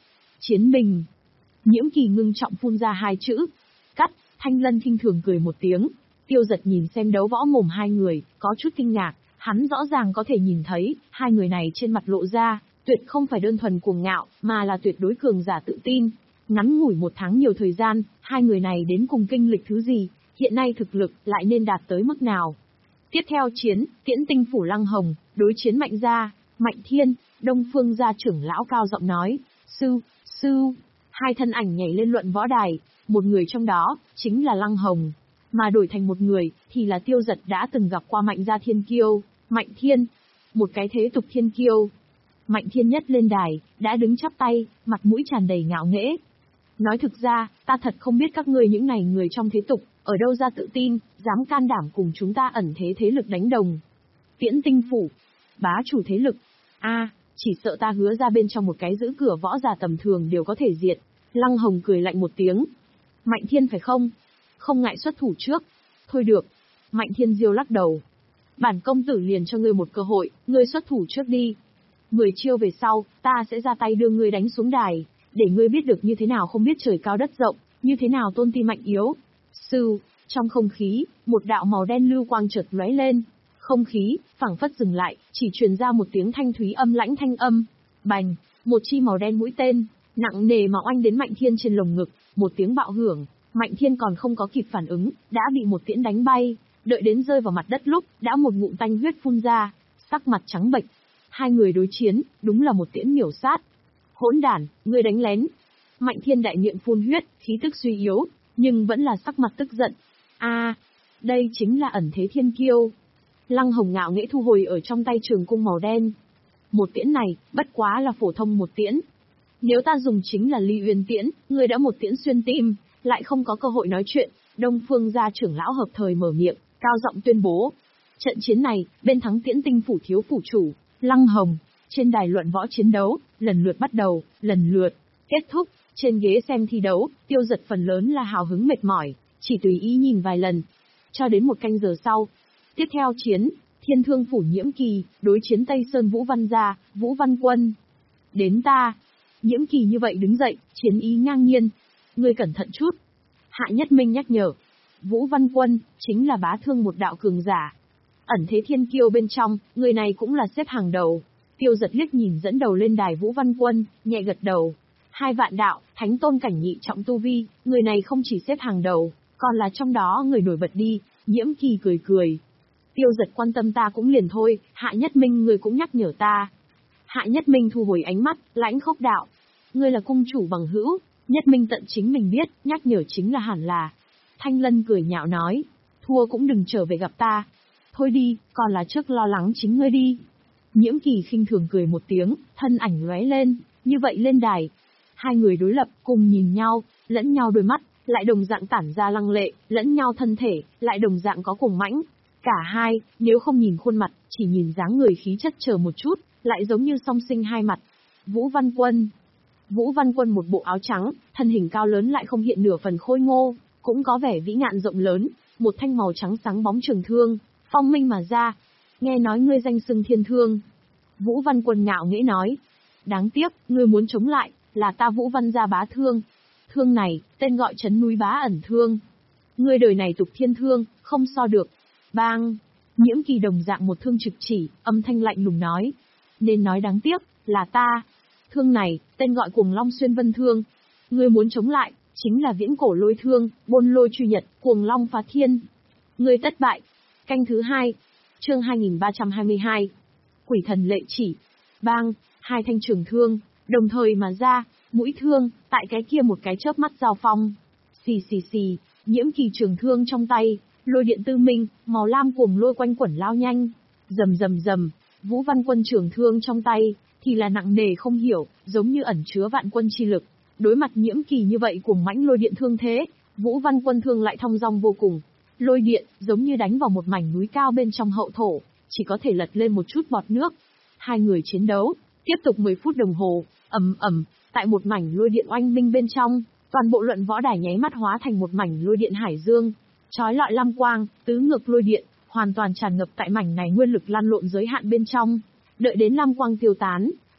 A: Chiến bình. Nhiễm Kỳ ngưng trọng phun ra hai chữ. Cắt. Thanh Lân khinh thường cười một tiếng. Tiêu Giật nhìn xem đấu võ mồm hai người, có chút kinh ngạc, hắn rõ ràng có thể nhìn thấy, hai người này trên mặt lộ ra, tuyệt không phải đơn thuần cuồng ngạo, mà là tuyệt đối cường giả tự tin. Ngắn ngủi một tháng nhiều thời gian, hai người này đến cùng kinh lịch thứ gì, hiện nay thực lực lại nên đạt tới mức nào. Tiếp theo chiến, Tiễn Tinh phủ Lăng Hồng, đối chiến Mạnh gia, Mạnh Thiên, Đông Phương gia trưởng lão cao giọng nói, sư, sư, hai thân ảnh nhảy lên luận võ đài, một người trong đó, chính là Lăng Hồng, mà đổi thành một người, thì là Tiêu Giật đã từng gặp qua Mạnh gia thiên kiêu, Mạnh Thiên, một cái thế tục thiên kiêu. Mạnh Thiên nhất lên đài, đã đứng chắp tay, mặt mũi tràn đầy ngạo nghễ. Nói thực ra, ta thật không biết các ngươi những này người trong thế tục, ở đâu ra tự tin, dám can đảm cùng chúng ta ẩn thế thế lực đánh đồng. Tiễn Tinh phủ, bá chủ thế lực, a, chỉ sợ ta hứa ra bên trong một cái giữ cửa võ giả tầm thường đều có thể diệt. Lăng Hồng cười lạnh một tiếng. Mạnh Thiên phải không? Không ngại xuất thủ trước. Thôi được. Mạnh Thiên diêu lắc đầu. Bản công tử liền cho ngươi một cơ hội, ngươi xuất thủ trước đi. Mười chiêu về sau, ta sẽ ra tay đưa ngươi đánh xuống đài, để ngươi biết được như thế nào không biết trời cao đất rộng, như thế nào tôn ti mạnh yếu. Sư, trong không khí, một đạo màu đen lưu quang chợt lóe lên. Không khí, phảng phất dừng lại, chỉ truyền ra một tiếng thanh thúy âm lãnh thanh âm. Bành, một chi màu đen mũi tên, nặng nề mà oanh đến Mạnh Thiên trên lồng ngực, một tiếng bạo hưởng, Mạnh Thiên còn không có kịp phản ứng, đã bị một tiễn đánh bay, đợi đến rơi vào mặt đất lúc, đã một ngụm tanh huyết phun ra, sắc mặt trắng bệch. Hai người đối chiến, đúng là một tiễn miểu sát. Hỗn đản, ngươi đánh lén. Mạnh Thiên đại miệng phun huyết, khí tức suy yếu, nhưng vẫn là sắc mặt tức giận. A, à, đây chính là ẩn thế thiên kiêu. Lăng Hồng ngạo nghễ thu hồi ở trong tay trường cung màu đen. Một tiễn này, bất quá là phổ thông một tiễn. Nếu ta dùng chính là Ly Uyên tiễn, ngươi đã một tiễn xuyên tim, lại không có cơ hội nói chuyện. Đông Phương gia trưởng lão hợp thời mở miệng, cao giọng tuyên bố. Trận chiến này, bên thắng Tiễn Tinh phủ thiếu phủ chủ, Lăng Hồng, trên đài luận võ chiến đấu, lần lượt bắt đầu, lần lượt kết thúc. Trên ghế xem thi đấu, Tiêu Giật phần lớn là hào hứng mệt mỏi, chỉ tùy ý nhìn vài lần. Cho đến một canh giờ sau, tiếp theo chiến, Thiên Thương phủ Nhiễm Kỳ, đối chiến Tây Sơn Vũ Văn gia, Vũ Văn Quân. Đến ta. Nhiễm Kỳ như vậy đứng dậy, chiến ý ngang nhiên. Ngươi cẩn thận chút. Hạ Nhất Minh nhắc nhở. Vũ Văn Quân, chính là bá thương một đạo cường giả. Ẩn thế thiên kiêu bên trong, người này cũng là xếp hàng đầu. Tiêu Giật liếc nhìn dẫn đầu lên đài Vũ Văn Quân, nhẹ gật đầu. Hai vạn đạo, thánh tôn cảnh nhị trọng tu vi, người này không chỉ xếp hàng đầu, còn là trong đó người nổi bật đi. Nhiễm Kỳ cười cười. Tiêu Giật quan tâm ta cũng liền thôi, Hạ Nhất Minh người cũng nhắc nhở ta. Hạ Nhất Minh thu hồi ánh mắt, lãnh khốc đạo. Ngươi là cung chủ bằng hữu, Nhất Minh tận chính mình biết, nhắc nhở chính là hẳn là. Thanh Lân cười nhạo nói, thua cũng đừng trở về gặp ta. Thôi đi, còn là trước lo lắng chính ngươi đi. Nhiễm Kỳ khinh thường cười một tiếng, thân ảnh lóe lên, như vậy lên đài. Hai người đối lập, cùng nhìn nhau, lẫn nhau đôi mắt, lại đồng dạng tản ra lăng lệ, lẫn nhau thân thể, lại đồng dạng có cùng mãnh. Cả hai, nếu không nhìn khuôn mặt, chỉ nhìn dáng người khí chất chờ một chút, lại giống như song sinh hai mặt. Vũ Văn Quân. Vũ Văn Quân một bộ áo trắng, thân hình cao lớn lại không hiện nửa phần khôi ngô, cũng có vẻ vĩ ngạn rộng lớn, một thanh màu trắng sáng bóng trường thương, phong minh mà ra. Nghe nói ngươi danh xưng thiên thương. Vũ Văn Quân ngạo nghễ nói. Đáng tiếc, ngươi muốn chống lại, là ta Vũ Văn gia bá thương. Thương này, tên gọi trấn núi bá ẩn thương. Ngươi đời này tục thiên thương, không so được. Bang! Nhiễm Kỳ đồng dạng một thương trực chỉ, âm thanh lạnh lùng nói. Nên nói đáng tiếc, là ta. Thương này, tên gọi cuồng long xuyên vân thương. Ngươi muốn chống lại, chính là viễn cổ lôi thương, bôn lôi truy nhật, cuồng long phá thiên. Ngươi tất bại. Canh thứ hai. Chương hai nghìn ba trăm hai mươi hai. Quỷ thần lệ chỉ. Bang! Hai thanh trường thương, đồng thời mà ra, mũi thương, tại cái kia một cái chớp mắt giao phong. Xì xì xì, Nhiễm Kỳ trường thương trong tay, lôi điện tư minh, màu lam cuồng lôi quanh quẩn lao nhanh. Rầm rầm rầm, Vũ Văn Quân trường thương trong tay, thì là nặng nề không hiểu, giống như ẩn chứa vạn quân chi lực. Đối mặt Nhiễm Kỳ như vậy cuồng mãnh lôi điện thương thế, Vũ Văn Quân thương lại thong dong vô cùng. Lôi điện, giống như đánh vào một mảnh núi cao bên trong hậu thổ, chỉ có thể lật lên một chút bọt nước. Hai người chiến đấu, tiếp tục mười phút đồng hồ, ầm ầm, tại một mảnh lôi điện oanh minh bên trong, toàn bộ luận võ đài nháy mắt hóa thành một mảnh lôi điện hải dương. Chói lọi lam quang, tứ ngược lôi điện, hoàn toàn tràn ngập tại mảnh này nguyên lực lan lộn giới hạn bên trong. Đợi đến lam quang tiêu tán,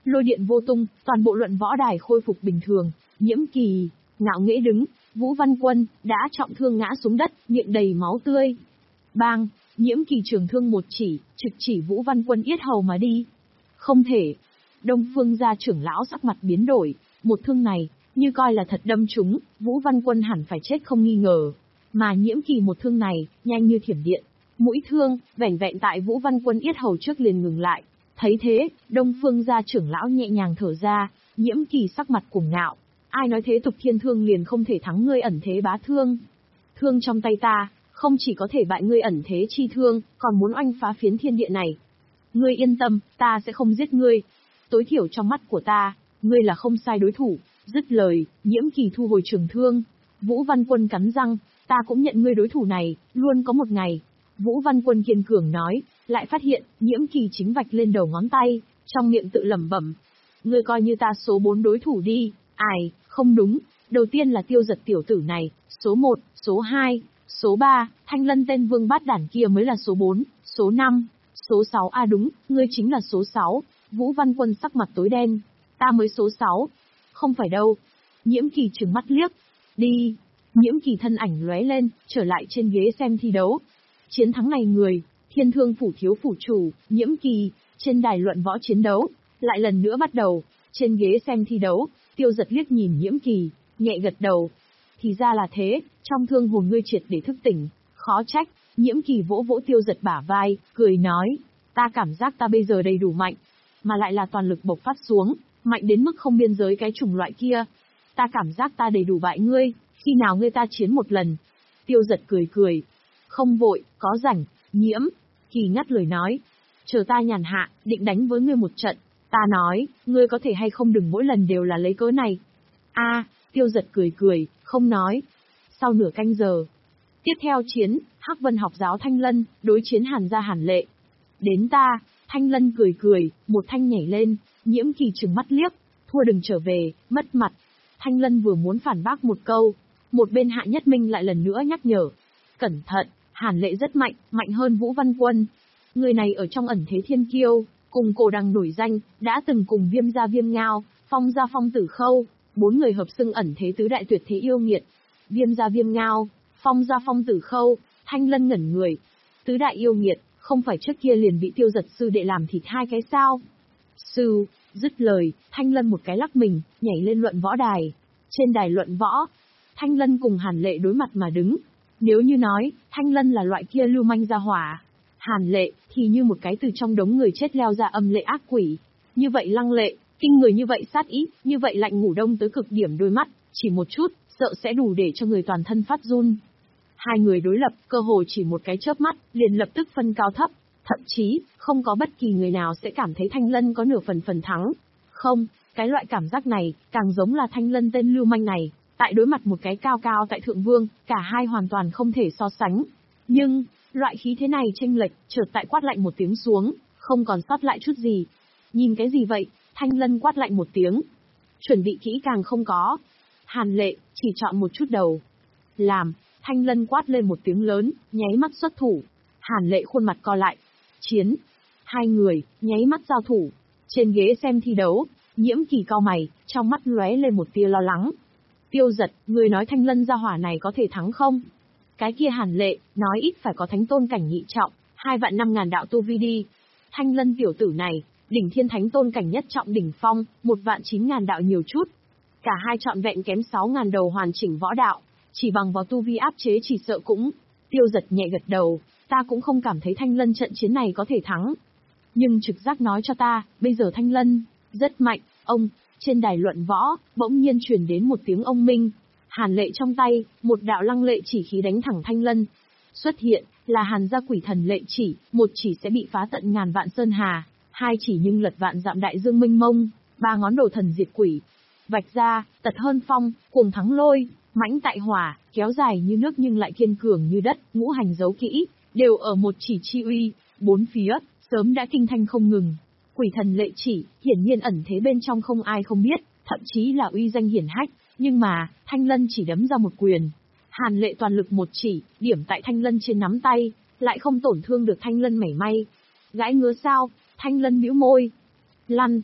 A: Lôi điện vô tung, toàn bộ luận võ đài khôi phục bình thường, Nhiễm Kỳ, ngạo nghễ đứng, Vũ Văn Quân, đã trọng thương ngã xuống đất, miệng đầy máu tươi. Bang, Nhiễm Kỳ trường thương một chỉ, trực chỉ Vũ Văn Quân yết hầu mà đi. Không thể. Đông Phương gia trưởng lão sắc mặt biến đổi, một thương này, như coi là thật đâm trúng, Vũ Văn Quân hẳn phải chết không nghi ngờ. Mà Nhiễm Kỳ một thương này, nhanh như thiểm điện. Mũi thương, vẻn vẹn tại Vũ Văn Quân yết hầu trước liền ngừng lại. Thấy thế, Đông Phương gia trưởng lão nhẹ nhàng thở ra, Nhiễm Kỳ sắc mặt cuồng ngạo. Ai nói thế tục thiên thương liền không thể thắng ngươi ẩn thế bá thương. Thương trong tay ta, không chỉ có thể bại ngươi ẩn thế chi thương, còn muốn oanh phá phiến thiên địa này. Ngươi yên tâm, ta sẽ không giết ngươi. Tối thiểu trong mắt của ta, ngươi là không sai đối thủ. Dứt lời, Nhiễm Kỳ thu hồi trường thương. Vũ Văn Quân cắn răng, ta cũng nhận ngươi đối thủ này, luôn có một ngày. Vũ Văn Quân kiên cường nói, lại phát hiện, Nhiễm Kỳ chính vạch lên đầu ngón tay, trong miệng tự lẩm bẩm. Ngươi coi như ta số bốn đối thủ đi, ai, không đúng, đầu tiên là Tiêu Giật tiểu tử này, số một, số hai, số ba, Thanh Lân tên vương bát đản kia mới là số bốn, số năm, số sáu a à đúng, ngươi chính là số sáu, Vũ Văn Quân sắc mặt tối đen, ta mới số sáu, không phải đâu. Nhiễm Kỳ trừng mắt liếc, đi, Nhiễm Kỳ thân ảnh lóe lên, trở lại trên ghế xem thi đấu. Chiến thắng này người, Thiên Thương phủ thiếu phủ chủ, Nhiễm Kỳ, trên đài luận võ chiến đấu, lại lần nữa bắt đầu, trên ghế xem thi đấu, Tiêu Giật liếc nhìn Nhiễm Kỳ, nhẹ gật đầu. Thì ra là thế, trong thương hồn ngươi triệt để thức tỉnh, khó trách. Nhiễm Kỳ vỗ vỗ Tiêu Giật bả vai, cười nói, ta cảm giác ta bây giờ đầy đủ mạnh, mà lại là toàn lực bộc phát xuống, mạnh đến mức không biên giới cái chủng loại kia. Ta cảm giác ta đầy đủ bại ngươi, khi nào ngươi ta chiến một lần. Tiêu Giật cười cười, không vội, có rảnh. Nhiễm Kỳ ngắt lời nói, chờ ta nhàn hạ, định đánh với ngươi một trận. Ta nói, ngươi có thể hay không đừng mỗi lần đều là lấy cớ này. A, à, Tiêu Giật cười cười, không nói. Sau nửa canh giờ, tiếp theo chiến, Hắc Vân học giáo Thanh Lân, đối chiến Hàn gia Hàn Lệ. Đến ta, Thanh Lân cười cười, một thanh nhảy lên, Nhiễm Kỳ trừng mắt liếc, thua đừng trở về, mất mặt. Thanh Lân vừa muốn phản bác một câu, một bên Hạ Nhất Minh lại lần nữa nhắc nhở. Cẩn thận, Hàn Lệ rất mạnh, mạnh hơn Vũ Văn Quân. Người này ở trong ẩn thế thiên kiêu, cùng Cổ Đằng nổi danh, đã từng cùng Viêm gia Viêm Ngao, Phong gia Phong Tử Khâu, bốn người hợp xưng ẩn thế tứ đại tuyệt thế yêu nghiệt. Viêm gia Viêm Ngao, Phong gia Phong Tử Khâu, Thanh Lân ngẩn người. Tứ đại yêu nghiệt, không phải trước kia liền bị Tiêu Giật sư đệ làm thịt hai cái sao? Sư, dứt lời, Thanh Lân một cái lắc mình, nhảy lên luận võ đài. Trên đài luận võ, Thanh Lân cùng Hàn Lệ đối mặt mà đứng. Nếu như nói, Thanh Lân là loại kia lưu manh ra hỏa, Hàn Lệ thì như một cái từ trong đống người chết leo ra âm lệ ác quỷ. Như vậy lăng lệ, kinh người, như vậy sát ý, như vậy lạnh ngủ đông tới cực điểm, đôi mắt, chỉ một chút, sợ sẽ đủ để cho người toàn thân phát run. Hai người đối lập, cơ hồ chỉ một cái chớp mắt, liền lập tức phân cao thấp, thậm chí, không có bất kỳ người nào sẽ cảm thấy Thanh Lân có nửa phần phần thắng. Không, cái loại cảm giác này, càng giống là Thanh Lân tên lưu manh này, tại đối mặt một cái cao cao tại thượng vương, cả hai hoàn toàn không thể so sánh. Nhưng, loại khí thế này chênh lệch, chợt tại quát lạnh một tiếng xuống, không còn sót lại chút gì. Nhìn cái gì vậy? Thanh Lân quát lạnh một tiếng. Chuẩn bị kỹ càng không có. Hàn Lệ, chỉ chọn một chút đầu. Làm, Thanh Lân quát lên một tiếng lớn, nháy mắt xuất thủ. Hàn Lệ khuôn mặt co lại. Chiến. Hai người, nháy mắt giao thủ. Trên ghế xem thi đấu, Nhiễm Kỳ cau mày, trong mắt lóe lên một tia lo lắng. Tiêu Giật, người nói Thanh Lân gia hỏa này có thể thắng không? Cái kia Hàn Lệ, nói ít phải có thánh tôn cảnh nhị trọng, hai vạn năm ngàn đạo tu vi đi. Thanh Lân tiểu tử này, đỉnh thiên thánh tôn cảnh nhất trọng đỉnh phong, một vạn chín ngàn đạo nhiều chút. Cả hai trọn vẹn kém sáu ngàn đầu hoàn chỉnh võ đạo, chỉ bằng vào tu vi áp chế chỉ sợ cũng. Tiêu Giật nhẹ gật đầu, ta cũng không cảm thấy Thanh Lân trận chiến này có thể thắng. Nhưng trực giác nói cho ta, bây giờ Thanh Lân, rất mạnh, ông. Trên đài luận võ, bỗng nhiên truyền đến một tiếng ông minh. Hàn Lệ trong tay, một đạo lăng lệ chỉ khí đánh thẳng Thanh Lân. Xuất hiện, là Hàn gia quỷ thần lệ chỉ, một chỉ sẽ bị phá tận ngàn vạn sơn hà, hai chỉ nhưng lật vạn dặm đại dương mênh mông, ba ngón đồ thần diệt quỷ. Vạch ra, tật hơn phong, cuồng thắng lôi, mãnh tại hỏa, kéo dài như nước nhưng lại kiên cường như đất, ngũ hành giấu kỹ, đều ở một chỉ chi uy, bốn phía, sớm đã kinh thanh không ngừng. Quỷ thần lệ chỉ, hiển nhiên ẩn thế bên trong không ai không biết, thậm chí là uy danh hiển hách, nhưng mà, Thanh Lân chỉ đấm ra một quyền. Hàn Lệ toàn lực một chỉ, điểm tại Thanh Lân trên nắm tay, lại không tổn thương được Thanh Lân mảy may. Gãi ngứa sao? Thanh Lân bĩu môi. Lăn.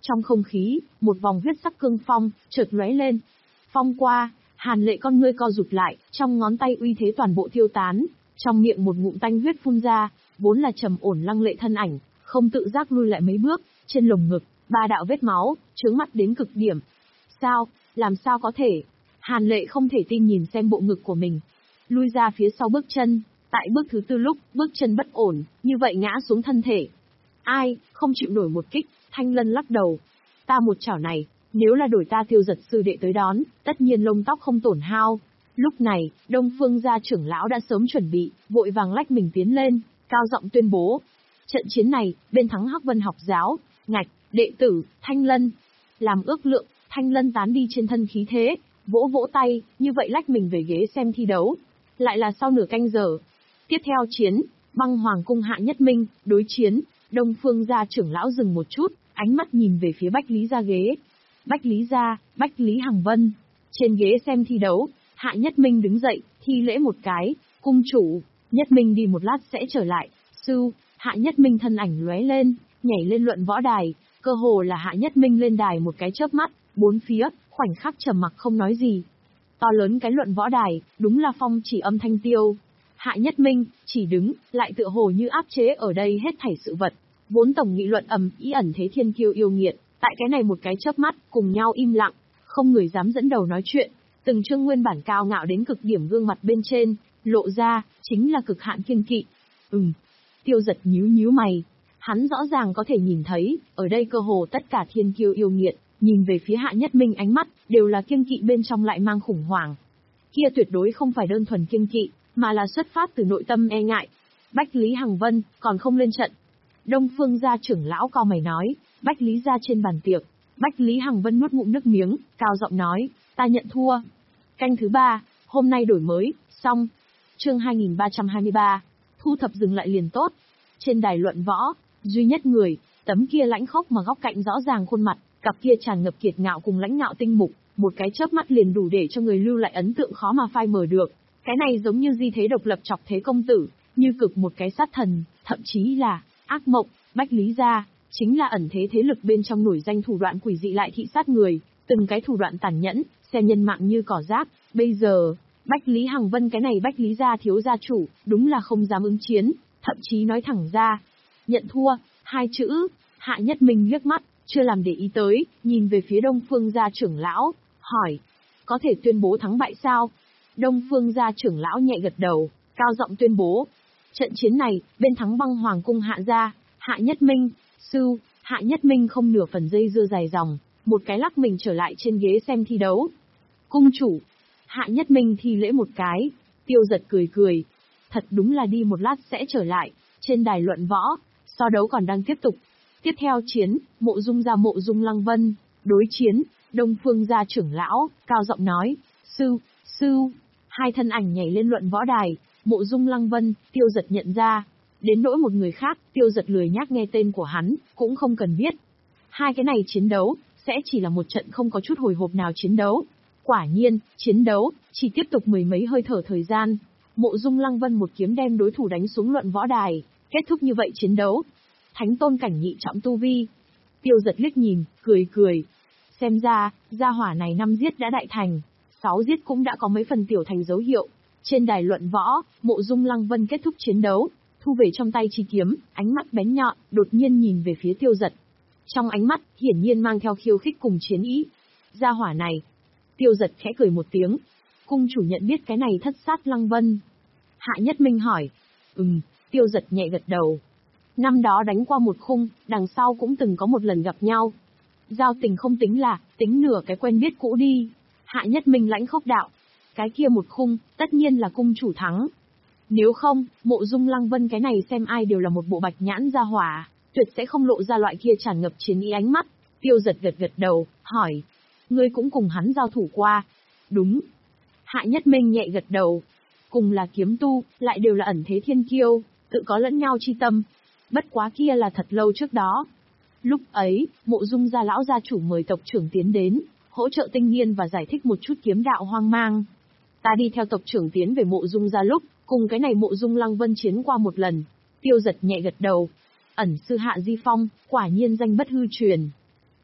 A: Trong không khí, một vòng huyết sắc cương phong, chợt lóe lên. Phong qua, Hàn Lệ con ngươi co rụt lại, trong ngón tay uy thế toàn bộ tiêu tán, trong miệng một ngụm tanh huyết phun ra, vốn là trầm ổn lăng lệ thân ảnh, không tự giác lui lại mấy bước, trên lồng ngực, ba đạo vết máu, chướng mắt đến cực điểm. Sao, làm sao có thể? Hàn Lệ không thể tin nhìn xem bộ ngực của mình. Lui ra phía sau bước chân, tại bước thứ tư lúc, bước chân bất ổn, như vậy ngã xuống thân thể. Ai, không chịu nổi một kích, Thanh Lân lắc đầu. Ta một chảo này, nếu là đổi ta Tiêu Giật sư đệ tới đón, tất nhiên lông tóc không tổn hao. Lúc này, Đông Phương gia trưởng lão đã sớm chuẩn bị, vội vàng lách mình tiến lên, cao giọng tuyên bố. Trận chiến này, bên thắng Hắc Vân học giáo, ngạch, đệ tử, Thanh Lân. Làm ước lượng, Thanh Lân tán đi trên thân khí thế, vỗ vỗ tay, như vậy lách mình về ghế xem thi đấu. Lại là sau nửa canh giờ. Tiếp theo chiến, Băng Hoàng cung Hạ Nhất Minh, đối chiến, Đông Phương gia trưởng lão dừng một chút, ánh mắt nhìn về phía Bách Lý gia ghế. Bách Lý gia, Bách Lý Hằng Vân. Trên ghế xem thi đấu, Hạ Nhất Minh đứng dậy, thi lễ một cái, cung chủ, Nhất Minh đi một lát sẽ trở lại. Sư, Hạ Nhất Minh thân ảnh lóe lên, nhảy lên luận võ đài, cơ hồ là Hạ Nhất Minh lên đài một cái chớp mắt, bốn phía, khoảnh khắc trầm mặc không nói gì. To lớn cái luận võ đài, đúng là phong chỉ âm thanh tiêu. Hạ Nhất Minh, chỉ đứng, lại tựa hồ như áp chế ở đây hết thảy sự vật. Vốn tổng nghị luận ầm ý ẩn thế thiên kiêu yêu nghiệt, tại cái này một cái chớp mắt, cùng nhau im lặng, không người dám dẫn đầu nói chuyện. Từng chương nguyên bản cao ngạo đến cực điểm gương mặt bên trên, lộ ra, chính là cực hạn kiêng kỵ. Ừm. Tiêu Giật nhíu nhíu mày. Hắn rõ ràng có thể nhìn thấy, ở đây cơ hồ tất cả thiên kiêu yêu nghiệt, nhìn về phía Hạ Nhất Minh ánh mắt, đều là kiêng kỵ bên trong lại mang khủng hoảng. Kia tuyệt đối không phải đơn thuần kiêng kỵ, mà là xuất phát từ nội tâm e ngại. Bách Lý Hằng Vân, còn không lên trận. Đông Phương gia trưởng lão cao mày nói, Bách Lý gia trên bàn tiệc. Bách Lý Hằng Vân nuốt ngụm nước miếng, cao giọng nói, ta nhận thua. Canh thứ ba, hôm nay đổi mới, xong. Chương hai nghìn ba trăm hai mươi ba, thu thập dừng lại liền tốt. Trên đài luận võ, duy nhất người, tấm kia lãnh khốc mà góc cạnh rõ ràng khuôn mặt, cặp kia tràn ngập kiệt ngạo cùng lãnh ngạo tinh mục, một cái chớp mắt liền đủ để cho người lưu lại ấn tượng khó mà phai mờ được. Cái này giống như di thế độc lập chọc thế công tử, như cực một cái sát thần, thậm chí là ác mộng. Bách Lý gia chính là ẩn thế thế lực bên trong nổi danh thủ đoạn quỷ dị lại thị sát người, từng cái thủ đoạn tàn nhẫn, xem nhân mạng như cỏ rác. Bây giờ, Bách Lý Hằng Vân cái này Bách Lý gia thiếu gia chủ, đúng là không dám ứng chiến, thậm chí nói thẳng ra, nhận thua, hai chữ. Hạ Nhất Minh liếc mắt, chưa làm để ý tới, nhìn về phía Đông Phương gia trưởng lão, hỏi, có thể tuyên bố thắng bại sao? Đông Phương gia trưởng lão nhẹ gật đầu, cao giọng tuyên bố, trận chiến này, bên thắng Băng Hoàng cung Hạ gia, Hạ Nhất Minh. Sư, Hạ Nhất Minh không nửa phần dây dưa dài dòng, một cái lắc mình trở lại trên ghế xem thi đấu. Cung chủ, Hạ Nhất Minh thi lễ một cái, Tiêu Giật cười cười, thật đúng là đi một lát sẽ trở lại. Trên đài luận võ, so đấu còn đang tiếp tục. Tiếp theo chiến, Mộ Dung gia Mộ Dung Lăng Vân, đối chiến, Đông Phương gia trưởng lão, cao giọng nói, sư, sư. Hai thân ảnh nhảy lên luận võ đài, Mộ Dung Lăng Vân, Tiêu Giật nhận ra. Đến nỗi một người khác, Tiêu Giật lười nhác nghe tên của hắn, cũng không cần biết. Hai cái này chiến đấu, sẽ chỉ là một trận không có chút hồi hộp nào chiến đấu. Quả nhiên, chiến đấu, chỉ tiếp tục mười mấy hơi thở thời gian. Mộ Dung Lăng Vân một kiếm đem đối thủ đánh xuống luận võ đài, kết thúc như vậy chiến đấu. Thánh tôn cảnh nhị trọng tu vi. Tiêu Giật liếc nhìn, cười cười. Xem ra, gia hỏa này năm giết đã đại thành, sáu giết cũng đã có mấy phần tiểu thành dấu hiệu. Trên đài luận võ, Mộ Dung Lăng Vân kết thúc chiến đấu, thu về trong tay chi kiếm, ánh mắt bén nhọn, đột nhiên nhìn về phía Tiêu Giật. Trong ánh mắt, hiển nhiên mang theo khiêu khích cùng chiến ý. Gia hỏa này. Tiêu Giật khẽ cười một tiếng. Cung chủ nhận biết cái này thất sát Lăng Vân. Hạ Nhất Minh hỏi. Ừm, Tiêu Giật nhẹ gật đầu. Năm đó đánh qua một khung, đằng sau cũng từng có một lần gặp nhau. Giao tình không tính là, tính nửa cái quen biết cũ đi. Hạ Nhất Minh lãnh khốc đạo. Cái kia một khung, tất nhiên là cung chủ thắng. Nếu không, Mộ Dung Lăng Vân cái này xem ai đều là một bộ bạch nhãn gia hỏa, tuyệt sẽ không lộ ra loại kia tràn ngập chiến ý ánh mắt. Tiêu Giật gật gật đầu, hỏi. Ngươi cũng cùng hắn giao thủ qua. Đúng. Hạ Nhất Minh nhẹ gật đầu. Cùng là kiếm tu, lại đều là ẩn thế thiên kiêu, tự có lẫn nhau chi tâm. Bất quá kia là thật lâu trước đó. Lúc ấy, Mộ Dung gia lão gia chủ mời tộc trưởng tiến đến, hỗ trợ tinh nghiên và giải thích một chút kiếm đạo hoang mang. Ta đi theo tộc trưởng tiến về Mộ Dung gia lúc, cùng cái này Mộ Dung Lăng Vân chiến qua một lần. Tiêu Giật nhẹ gật đầu. Ẩn sư Hạ Di Phong, quả nhiên danh bất hư truyền.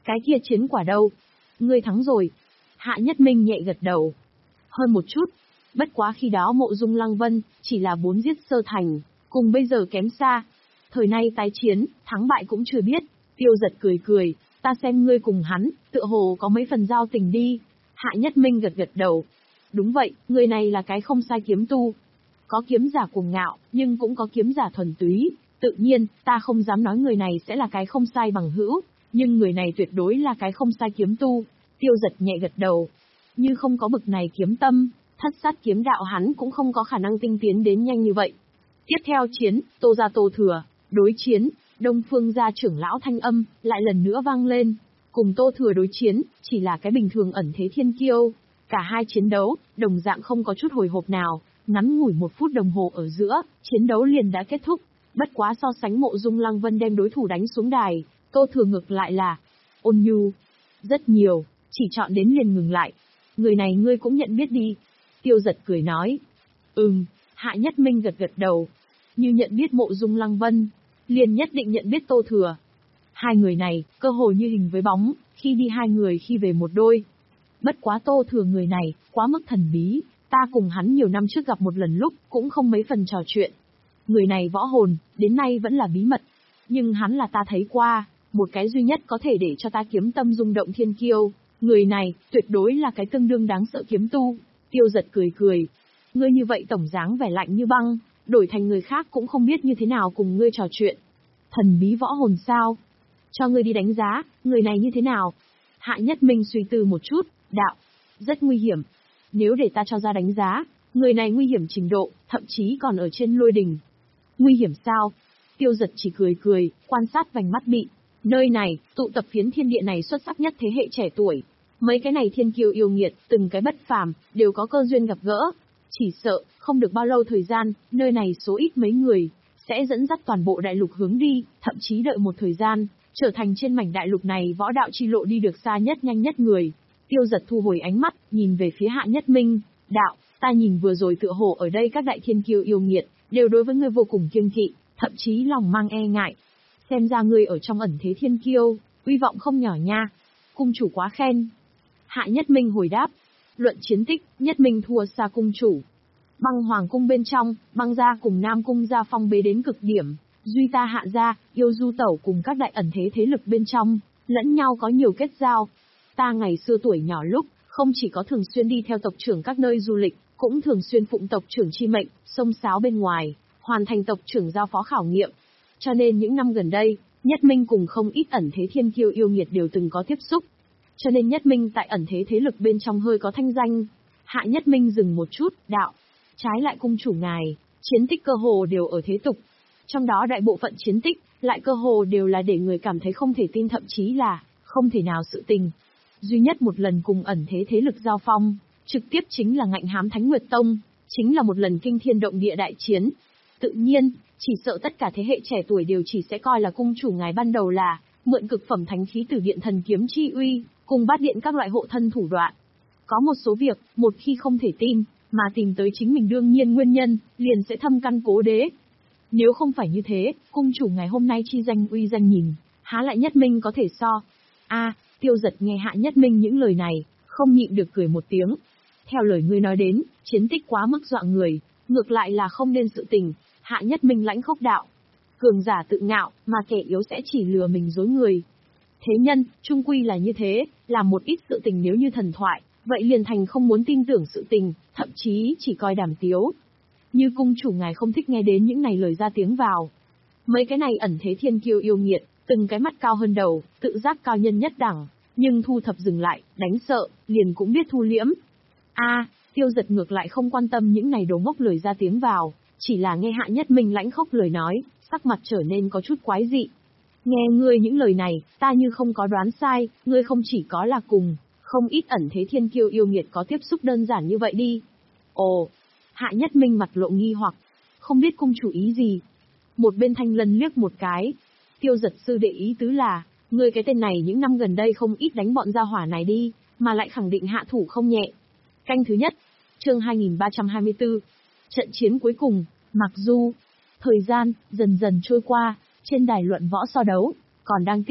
A: Cái kia chiến quả đâu? Ngươi thắng rồi. Hạ Nhất Minh nhẹ gật đầu. Hơn một chút. Bất quá khi đó Mộ Dung Lăng Vân chỉ là bốn giết sơ thành, cùng bây giờ kém xa. Thời nay tái chiến, thắng bại cũng chưa biết. Tiêu Giật cười cười, ta xem ngươi cùng hắn, tựa hồ có mấy phần giao tình đi. Hạ Nhất Minh gật gật đầu. Đúng vậy, người này là cái không sai kiếm tu. Có kiếm giả cuồng ngạo, nhưng cũng có kiếm giả thuần túy. Tự nhiên, ta không dám nói người này sẽ là cái không sai bằng hữu, nhưng người này tuyệt đối là cái không sai kiếm tu. Tiêu Giật nhẹ gật đầu. Như không có bực này kiếm tâm, thất sát kiếm đạo hắn cũng không có khả năng tinh tiến đến nhanh như vậy. Tiếp theo chiến, Tô gia Tô Thừa, đối chiến, Đông Phương gia trưởng lão thanh âm, lại lần nữa vang lên. Cùng Tô Thừa đối chiến, chỉ là cái bình thường ẩn thế thiên kiêu. Cả hai chiến đấu, đồng dạng không có chút hồi hộp nào, ngắn ngủi một phút đồng hồ ở giữa, chiến đấu liền đã kết thúc. Bất quá so sánh Mộ Dung Lăng Vân đem đối thủ đánh xuống đài, Tô Thừa ngược lại là ôn nhu rất nhiều, chỉ chọn đến liền ngừng lại. Người này ngươi cũng nhận biết đi. Tiêu Giật cười nói. Ừm, Hạ Nhất Minh gật gật đầu. Như nhận biết Mộ Dung Lăng Vân, liền nhất định nhận biết Tô Thừa. Hai người này, cơ hồ như hình với bóng, khi đi hai người khi về một đôi. Bất quá Tô Thừa người này, quá mức thần bí, ta cùng hắn nhiều năm trước gặp một lần lúc, cũng không mấy phần trò chuyện. Người này võ hồn, đến nay vẫn là bí mật. Nhưng hắn là ta thấy qua, một cái duy nhất có thể để cho ta kiếm tâm rung động thiên kiêu. Người này, tuyệt đối là cái tương đương đáng sợ kiếm tu. Tiêu Giật cười cười. Ngươi như vậy tổng dáng vẻ lạnh như băng, đổi thành người khác cũng không biết như thế nào cùng ngươi trò chuyện. Thần bí võ hồn sao? Cho ngươi đi đánh giá, người này như thế nào? Hạ Nhất Minh suy tư một chút, đạo. Rất nguy hiểm. Nếu để ta cho ra đánh giá, người này nguy hiểm trình độ, thậm chí còn ở trên lôi đình. Nguy hiểm sao? Tiêu Giật chỉ cười cười, quan sát vành mắt bị. Nơi này, tụ tập phiến thiên địa này xuất sắc nhất thế hệ trẻ tuổi. Mấy cái này thiên kiêu yêu nghiệt, từng cái bất phàm, đều có cơ duyên gặp gỡ. Chỉ sợ, không được bao lâu thời gian, nơi này số ít mấy người, sẽ dẫn dắt toàn bộ đại lục hướng đi, thậm chí đợi một thời gian, trở thành trên mảnh đại lục này võ đạo chi lộ đi được xa nhất nhanh nhất người. Tiêu Giật thu hồi ánh mắt, nhìn về phía Hạ Nhất Minh, đạo, ta nhìn vừa rồi tựa hồ ở đây các đại thiên kiêu yêu nghiệt, đều đối với ngươi vô cùng kiêng kỵ, thậm chí lòng mang e ngại. Xem ra ngươi ở trong ẩn thế thiên kiêu, uy vọng không nhỏ nha. Cung chủ quá khen. Hạ Nhất Minh hồi đáp. Luận chiến tích, Nhất Minh thua xa cung chủ. Băng Hoàng cung bên trong, Băng gia cùng Nam cung gia phong bế đến cực điểm. Duy ta Hạ gia, Yêu Du tẩu cùng các đại ẩn thế thế lực bên trong, lẫn nhau có nhiều kết giao. Ta ngày xưa tuổi nhỏ lúc, không chỉ có thường xuyên đi theo tộc trưởng các nơi du lịch, cũng thường xuyên phụng tộc trưởng chi mệnh, xông xáo bên ngoài, hoàn thành tộc trưởng giao phó khảo nghiệm. Cho nên những năm gần đây, Nhất Minh cùng không ít ẩn thế thiên kiêu yêu nghiệt đều từng có tiếp xúc. Cho nên Nhất Minh tại ẩn thế thế lực bên trong hơi có thanh danh. Hạ Nhất Minh dừng một chút, đạo. Trái lại cung chủ ngài, chiến tích cơ hồ đều ở thế tục. Trong đó đại bộ phận chiến tích, lại cơ hồ đều là để người cảm thấy không thể tin thậm chí là, không thể nào sự tình. Duy nhất một lần cùng ẩn thế thế lực giao phong, trực tiếp chính là ngạnh hám Thánh Nguyệt Tông, chính là một lần kinh thiên động địa đại chiến. Tự nhiên, chỉ sợ tất cả thế hệ trẻ tuổi đều chỉ sẽ coi là cung chủ ngài ban đầu là, mượn cực phẩm thánh khí từ điện thần kiếm chi uy, cùng bát điện các loại hộ thân thủ đoạn. Có một số việc, một khi không thể tin, mà tìm tới chính mình đương nhiên nguyên nhân, liền sẽ thâm căn cố đế. Nếu không phải như thế, cung chủ ngày hôm nay chi danh uy danh nhìn, há lại Nhất Minh có thể so. A, Tiêu Giật nghe Hạ Nhất Minh những lời này, không nhịn được cười một tiếng. Theo lời ngươi nói đến, chiến tích quá mức dọa người, ngược lại là không nên sự tình. Hạ Nhất Minh lãnh khốc đạo. Cường giả tự ngạo, mà kẻ yếu sẽ chỉ lừa mình dối người. Thế nhân, trung quy là như thế, làm một ít sự tình nếu như thần thoại, vậy liền thành không muốn tin tưởng sự tình, thậm chí chỉ coi đàm tiếu. Như cung chủ ngài không thích nghe đến những này lời ra tiếng vào. Mấy cái này ẩn thế thiên kiêu yêu nghiệt, từng cái mắt cao hơn đầu, tự giác cao nhân nhất đẳng, nhưng thu thập dừng lại, đánh sợ, liền cũng biết thu liễm. A, Tiêu Giật ngược lại không quan tâm những này đồ ngốc lời ra tiếng vào, chỉ là nghe Hạ Nhất Minh lãnh khốc lời nói, sắc mặt trở nên có chút quái dị. Nghe ngươi những lời này, ta như không có đoán sai, ngươi không chỉ có là cùng, không ít ẩn thế thiên kiêu yêu nghiệt có tiếp xúc đơn giản như vậy đi. Ồ, Hạ Nhất Minh mặt lộ nghi hoặc, không biết cung chủ ý gì. Một bên Thanh Lân liếc một cái, Tiêu Giật sư đệ ý tứ là, ngươi cái tên này những năm gần đây không ít đánh bọn gia hỏa này đi, mà lại khẳng định hạ thủ không nhẹ. Canh thứ nhất, chương hai nghìn ba trăm hai mươi tư, trận chiến cuối cùng, Mạc Du. Thời gian, dần dần trôi qua, trên đài luận võ so đấu, còn đang tiếp tục,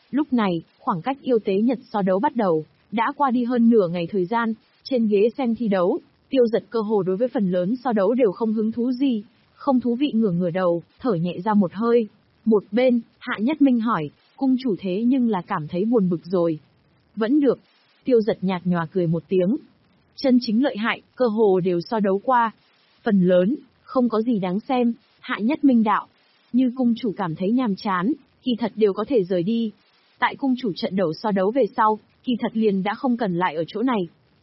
A: Lúc này, khoảng cách yêu tế Nhật so đấu bắt đầu, đã qua đi hơn nửa ngày thời gian, trên ghế xem thi đấu, Tiêu Giật cơ hồ đối với phần lớn so đấu đều không hứng thú gì, không thú vị ngửa ngửa đầu, thở nhẹ ra một hơi. Một bên, Hạ Nhất Minh hỏi, cung chủ thế nhưng là cảm thấy buồn bực rồi. Vẫn được. Tiêu Giật nhạt nhòa cười một tiếng. Chân chính lợi hại, cơ hồ đều so đấu qua. Phần lớn, không có gì đáng xem, Hạ Nhất Minh đạo. Như cung chủ cảm thấy nhàm chán, kỳ thật đều có thể rời đi. Tại cung chủ trận đầu so đấu về sau, kỳ thật liền đã không cần lại ở chỗ này.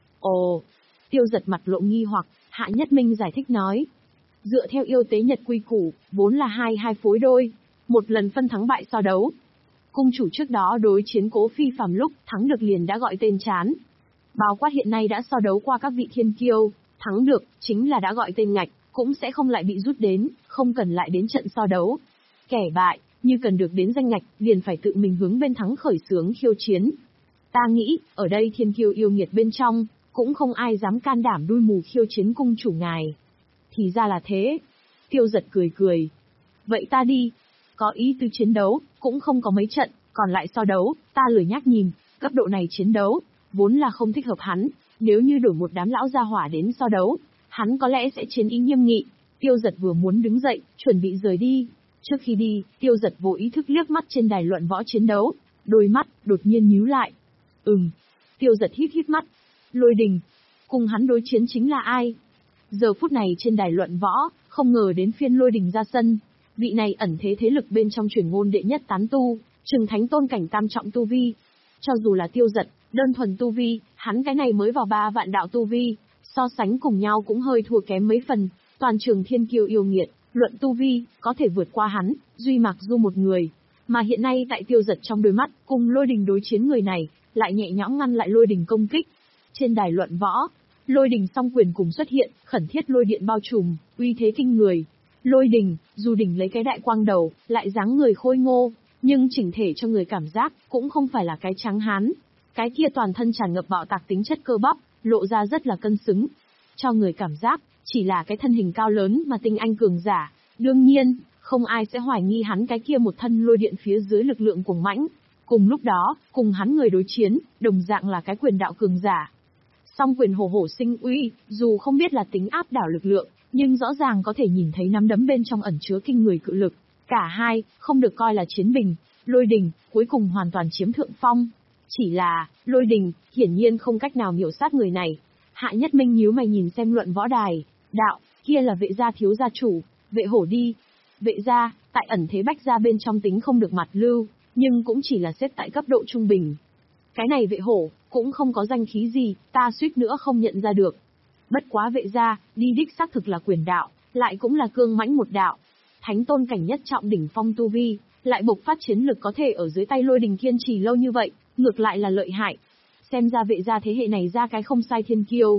A: Ồ, Tiêu Giật mặt lộ nghi hoặc, Hạ Nhất Minh giải thích nói. Dựa theo yêu tế Nhật quy củ, vốn là hai hai phối đôi, một lần phân thắng bại so đấu. Cung chủ trước đó đối chiến Cố Phi Phàm lúc thắng được liền đã gọi tên chán. Bao quát hiện nay đã so đấu qua các vị thiên kiêu, thắng được, chính là đã gọi tên ngạch, cũng sẽ không lại bị rút đến, không cần lại đến trận so đấu. Kẻ bại, như cần được đến danh ngạch, liền phải tự mình hướng bên thắng khởi xướng khiêu chiến. Ta nghĩ, ở đây thiên kiêu yêu nghiệt bên trong, cũng không ai dám can đảm đuôi mù khiêu chiến cung chủ ngài. Thì ra là thế. Tiêu Giật cười cười. Vậy ta đi. Có ý tứ chiến đấu, cũng không có mấy trận, còn lại so đấu, ta lười nhác nhìn, cấp độ này chiến đấu, vốn là không thích hợp hắn, nếu như đổi một đám lão gia hỏa đến so đấu, hắn có lẽ sẽ chiến ý nghiêm nghị. Tiêu Giật vừa muốn đứng dậy, chuẩn bị rời đi. Trước khi đi, Tiêu Giật vô ý thức liếc mắt trên đài luận võ chiến đấu, đôi mắt, đột nhiên nhíu lại. Ừm. Tiêu Giật hít hít mắt. Lôi Đình. Cùng hắn đối chiến chính là ai? Giờ phút này trên đài luận võ, không ngờ đến phiên Lôi Đình ra sân. Vị này ẩn thế thế lực bên trong truyền ngôn đệ nhất tán tu, Trừng Thánh tôn cảnh tam trọng tu vi. Cho dù là Tiêu Giật, đơn thuần tu vi, hắn cái này mới vào ba vạn đạo tu vi, so sánh cùng nhau cũng hơi thua kém mấy phần, toàn trường thiên kiêu yêu nghiệt, luận tu vi, có thể vượt qua hắn, duy Mạc Du một người. Mà hiện nay tại Tiêu Giật trong đôi mắt, cùng Lôi Đình đối chiến người này, lại nhẹ nhõm ngăn lại Lôi Đình công kích. Trên đài luận võ, Lôi Đình song quyền cùng xuất hiện, khẩn thiết lôi điện bao trùm, uy thế kinh người. Lôi Đình, dù đỉnh lấy cái đại quang đầu, lại dáng người khôi ngô, nhưng chỉnh thể cho người cảm giác cũng không phải là cái trắng hán. Cái kia toàn thân tràn ngập bạo tạc tính chất cơ bắp, lộ ra rất là cân xứng. Cho người cảm giác, chỉ là cái thân hình cao lớn mà tinh anh cường giả. Đương nhiên, không ai sẽ hoài nghi hắn cái kia một thân lôi điện phía dưới lực lượng cuồng mãnh. Cùng lúc đó, cùng hắn người đối chiến, đồng dạng là cái quyền đạo cường giả. Song quyền hổ hổ sinh uy, dù không biết là tính áp đảo lực lượng, nhưng rõ ràng có thể nhìn thấy nắm đấm bên trong ẩn chứa kinh người cự lực. Cả hai, không được coi là chiến bình, Lôi Đình, cuối cùng hoàn toàn chiếm thượng phong. Chỉ là, Lôi Đình, hiển nhiên không cách nào miểu sát người này. Hạ Nhất Minh nhíu mày nhìn xem luận võ đài, đạo, kia là Vệ gia thiếu gia chủ, Vệ hổ đi. Vệ gia, tại ẩn thế Bách gia bên trong tính không được mặt lưu, nhưng cũng chỉ là xếp tại cấp độ trung bình. Cái này Vệ hổ, cũng không có danh khí gì, ta suýt nữa không nhận ra được. Bất quá Vệ gia, đi đích xác thực là quyền đạo, lại cũng là cương mãnh một đạo. Thánh tôn cảnh nhất trọng đỉnh phong tu vi, lại bộc phát chiến lực có thể ở dưới tay Lôi Đình kiên trì lâu như vậy, ngược lại là lợi hại. Xem ra Vệ gia thế hệ này ra cái không sai thiên kiêu.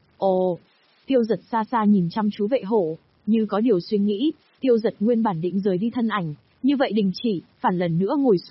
A: Ồ, Tiêu Giật xa xa nhìn chăm chú Vệ hổ, như có điều suy nghĩ. Tiêu Giật nguyên bản định rời đi thân ảnh, như vậy đình chỉ, phản lần nữa ngồi xuống.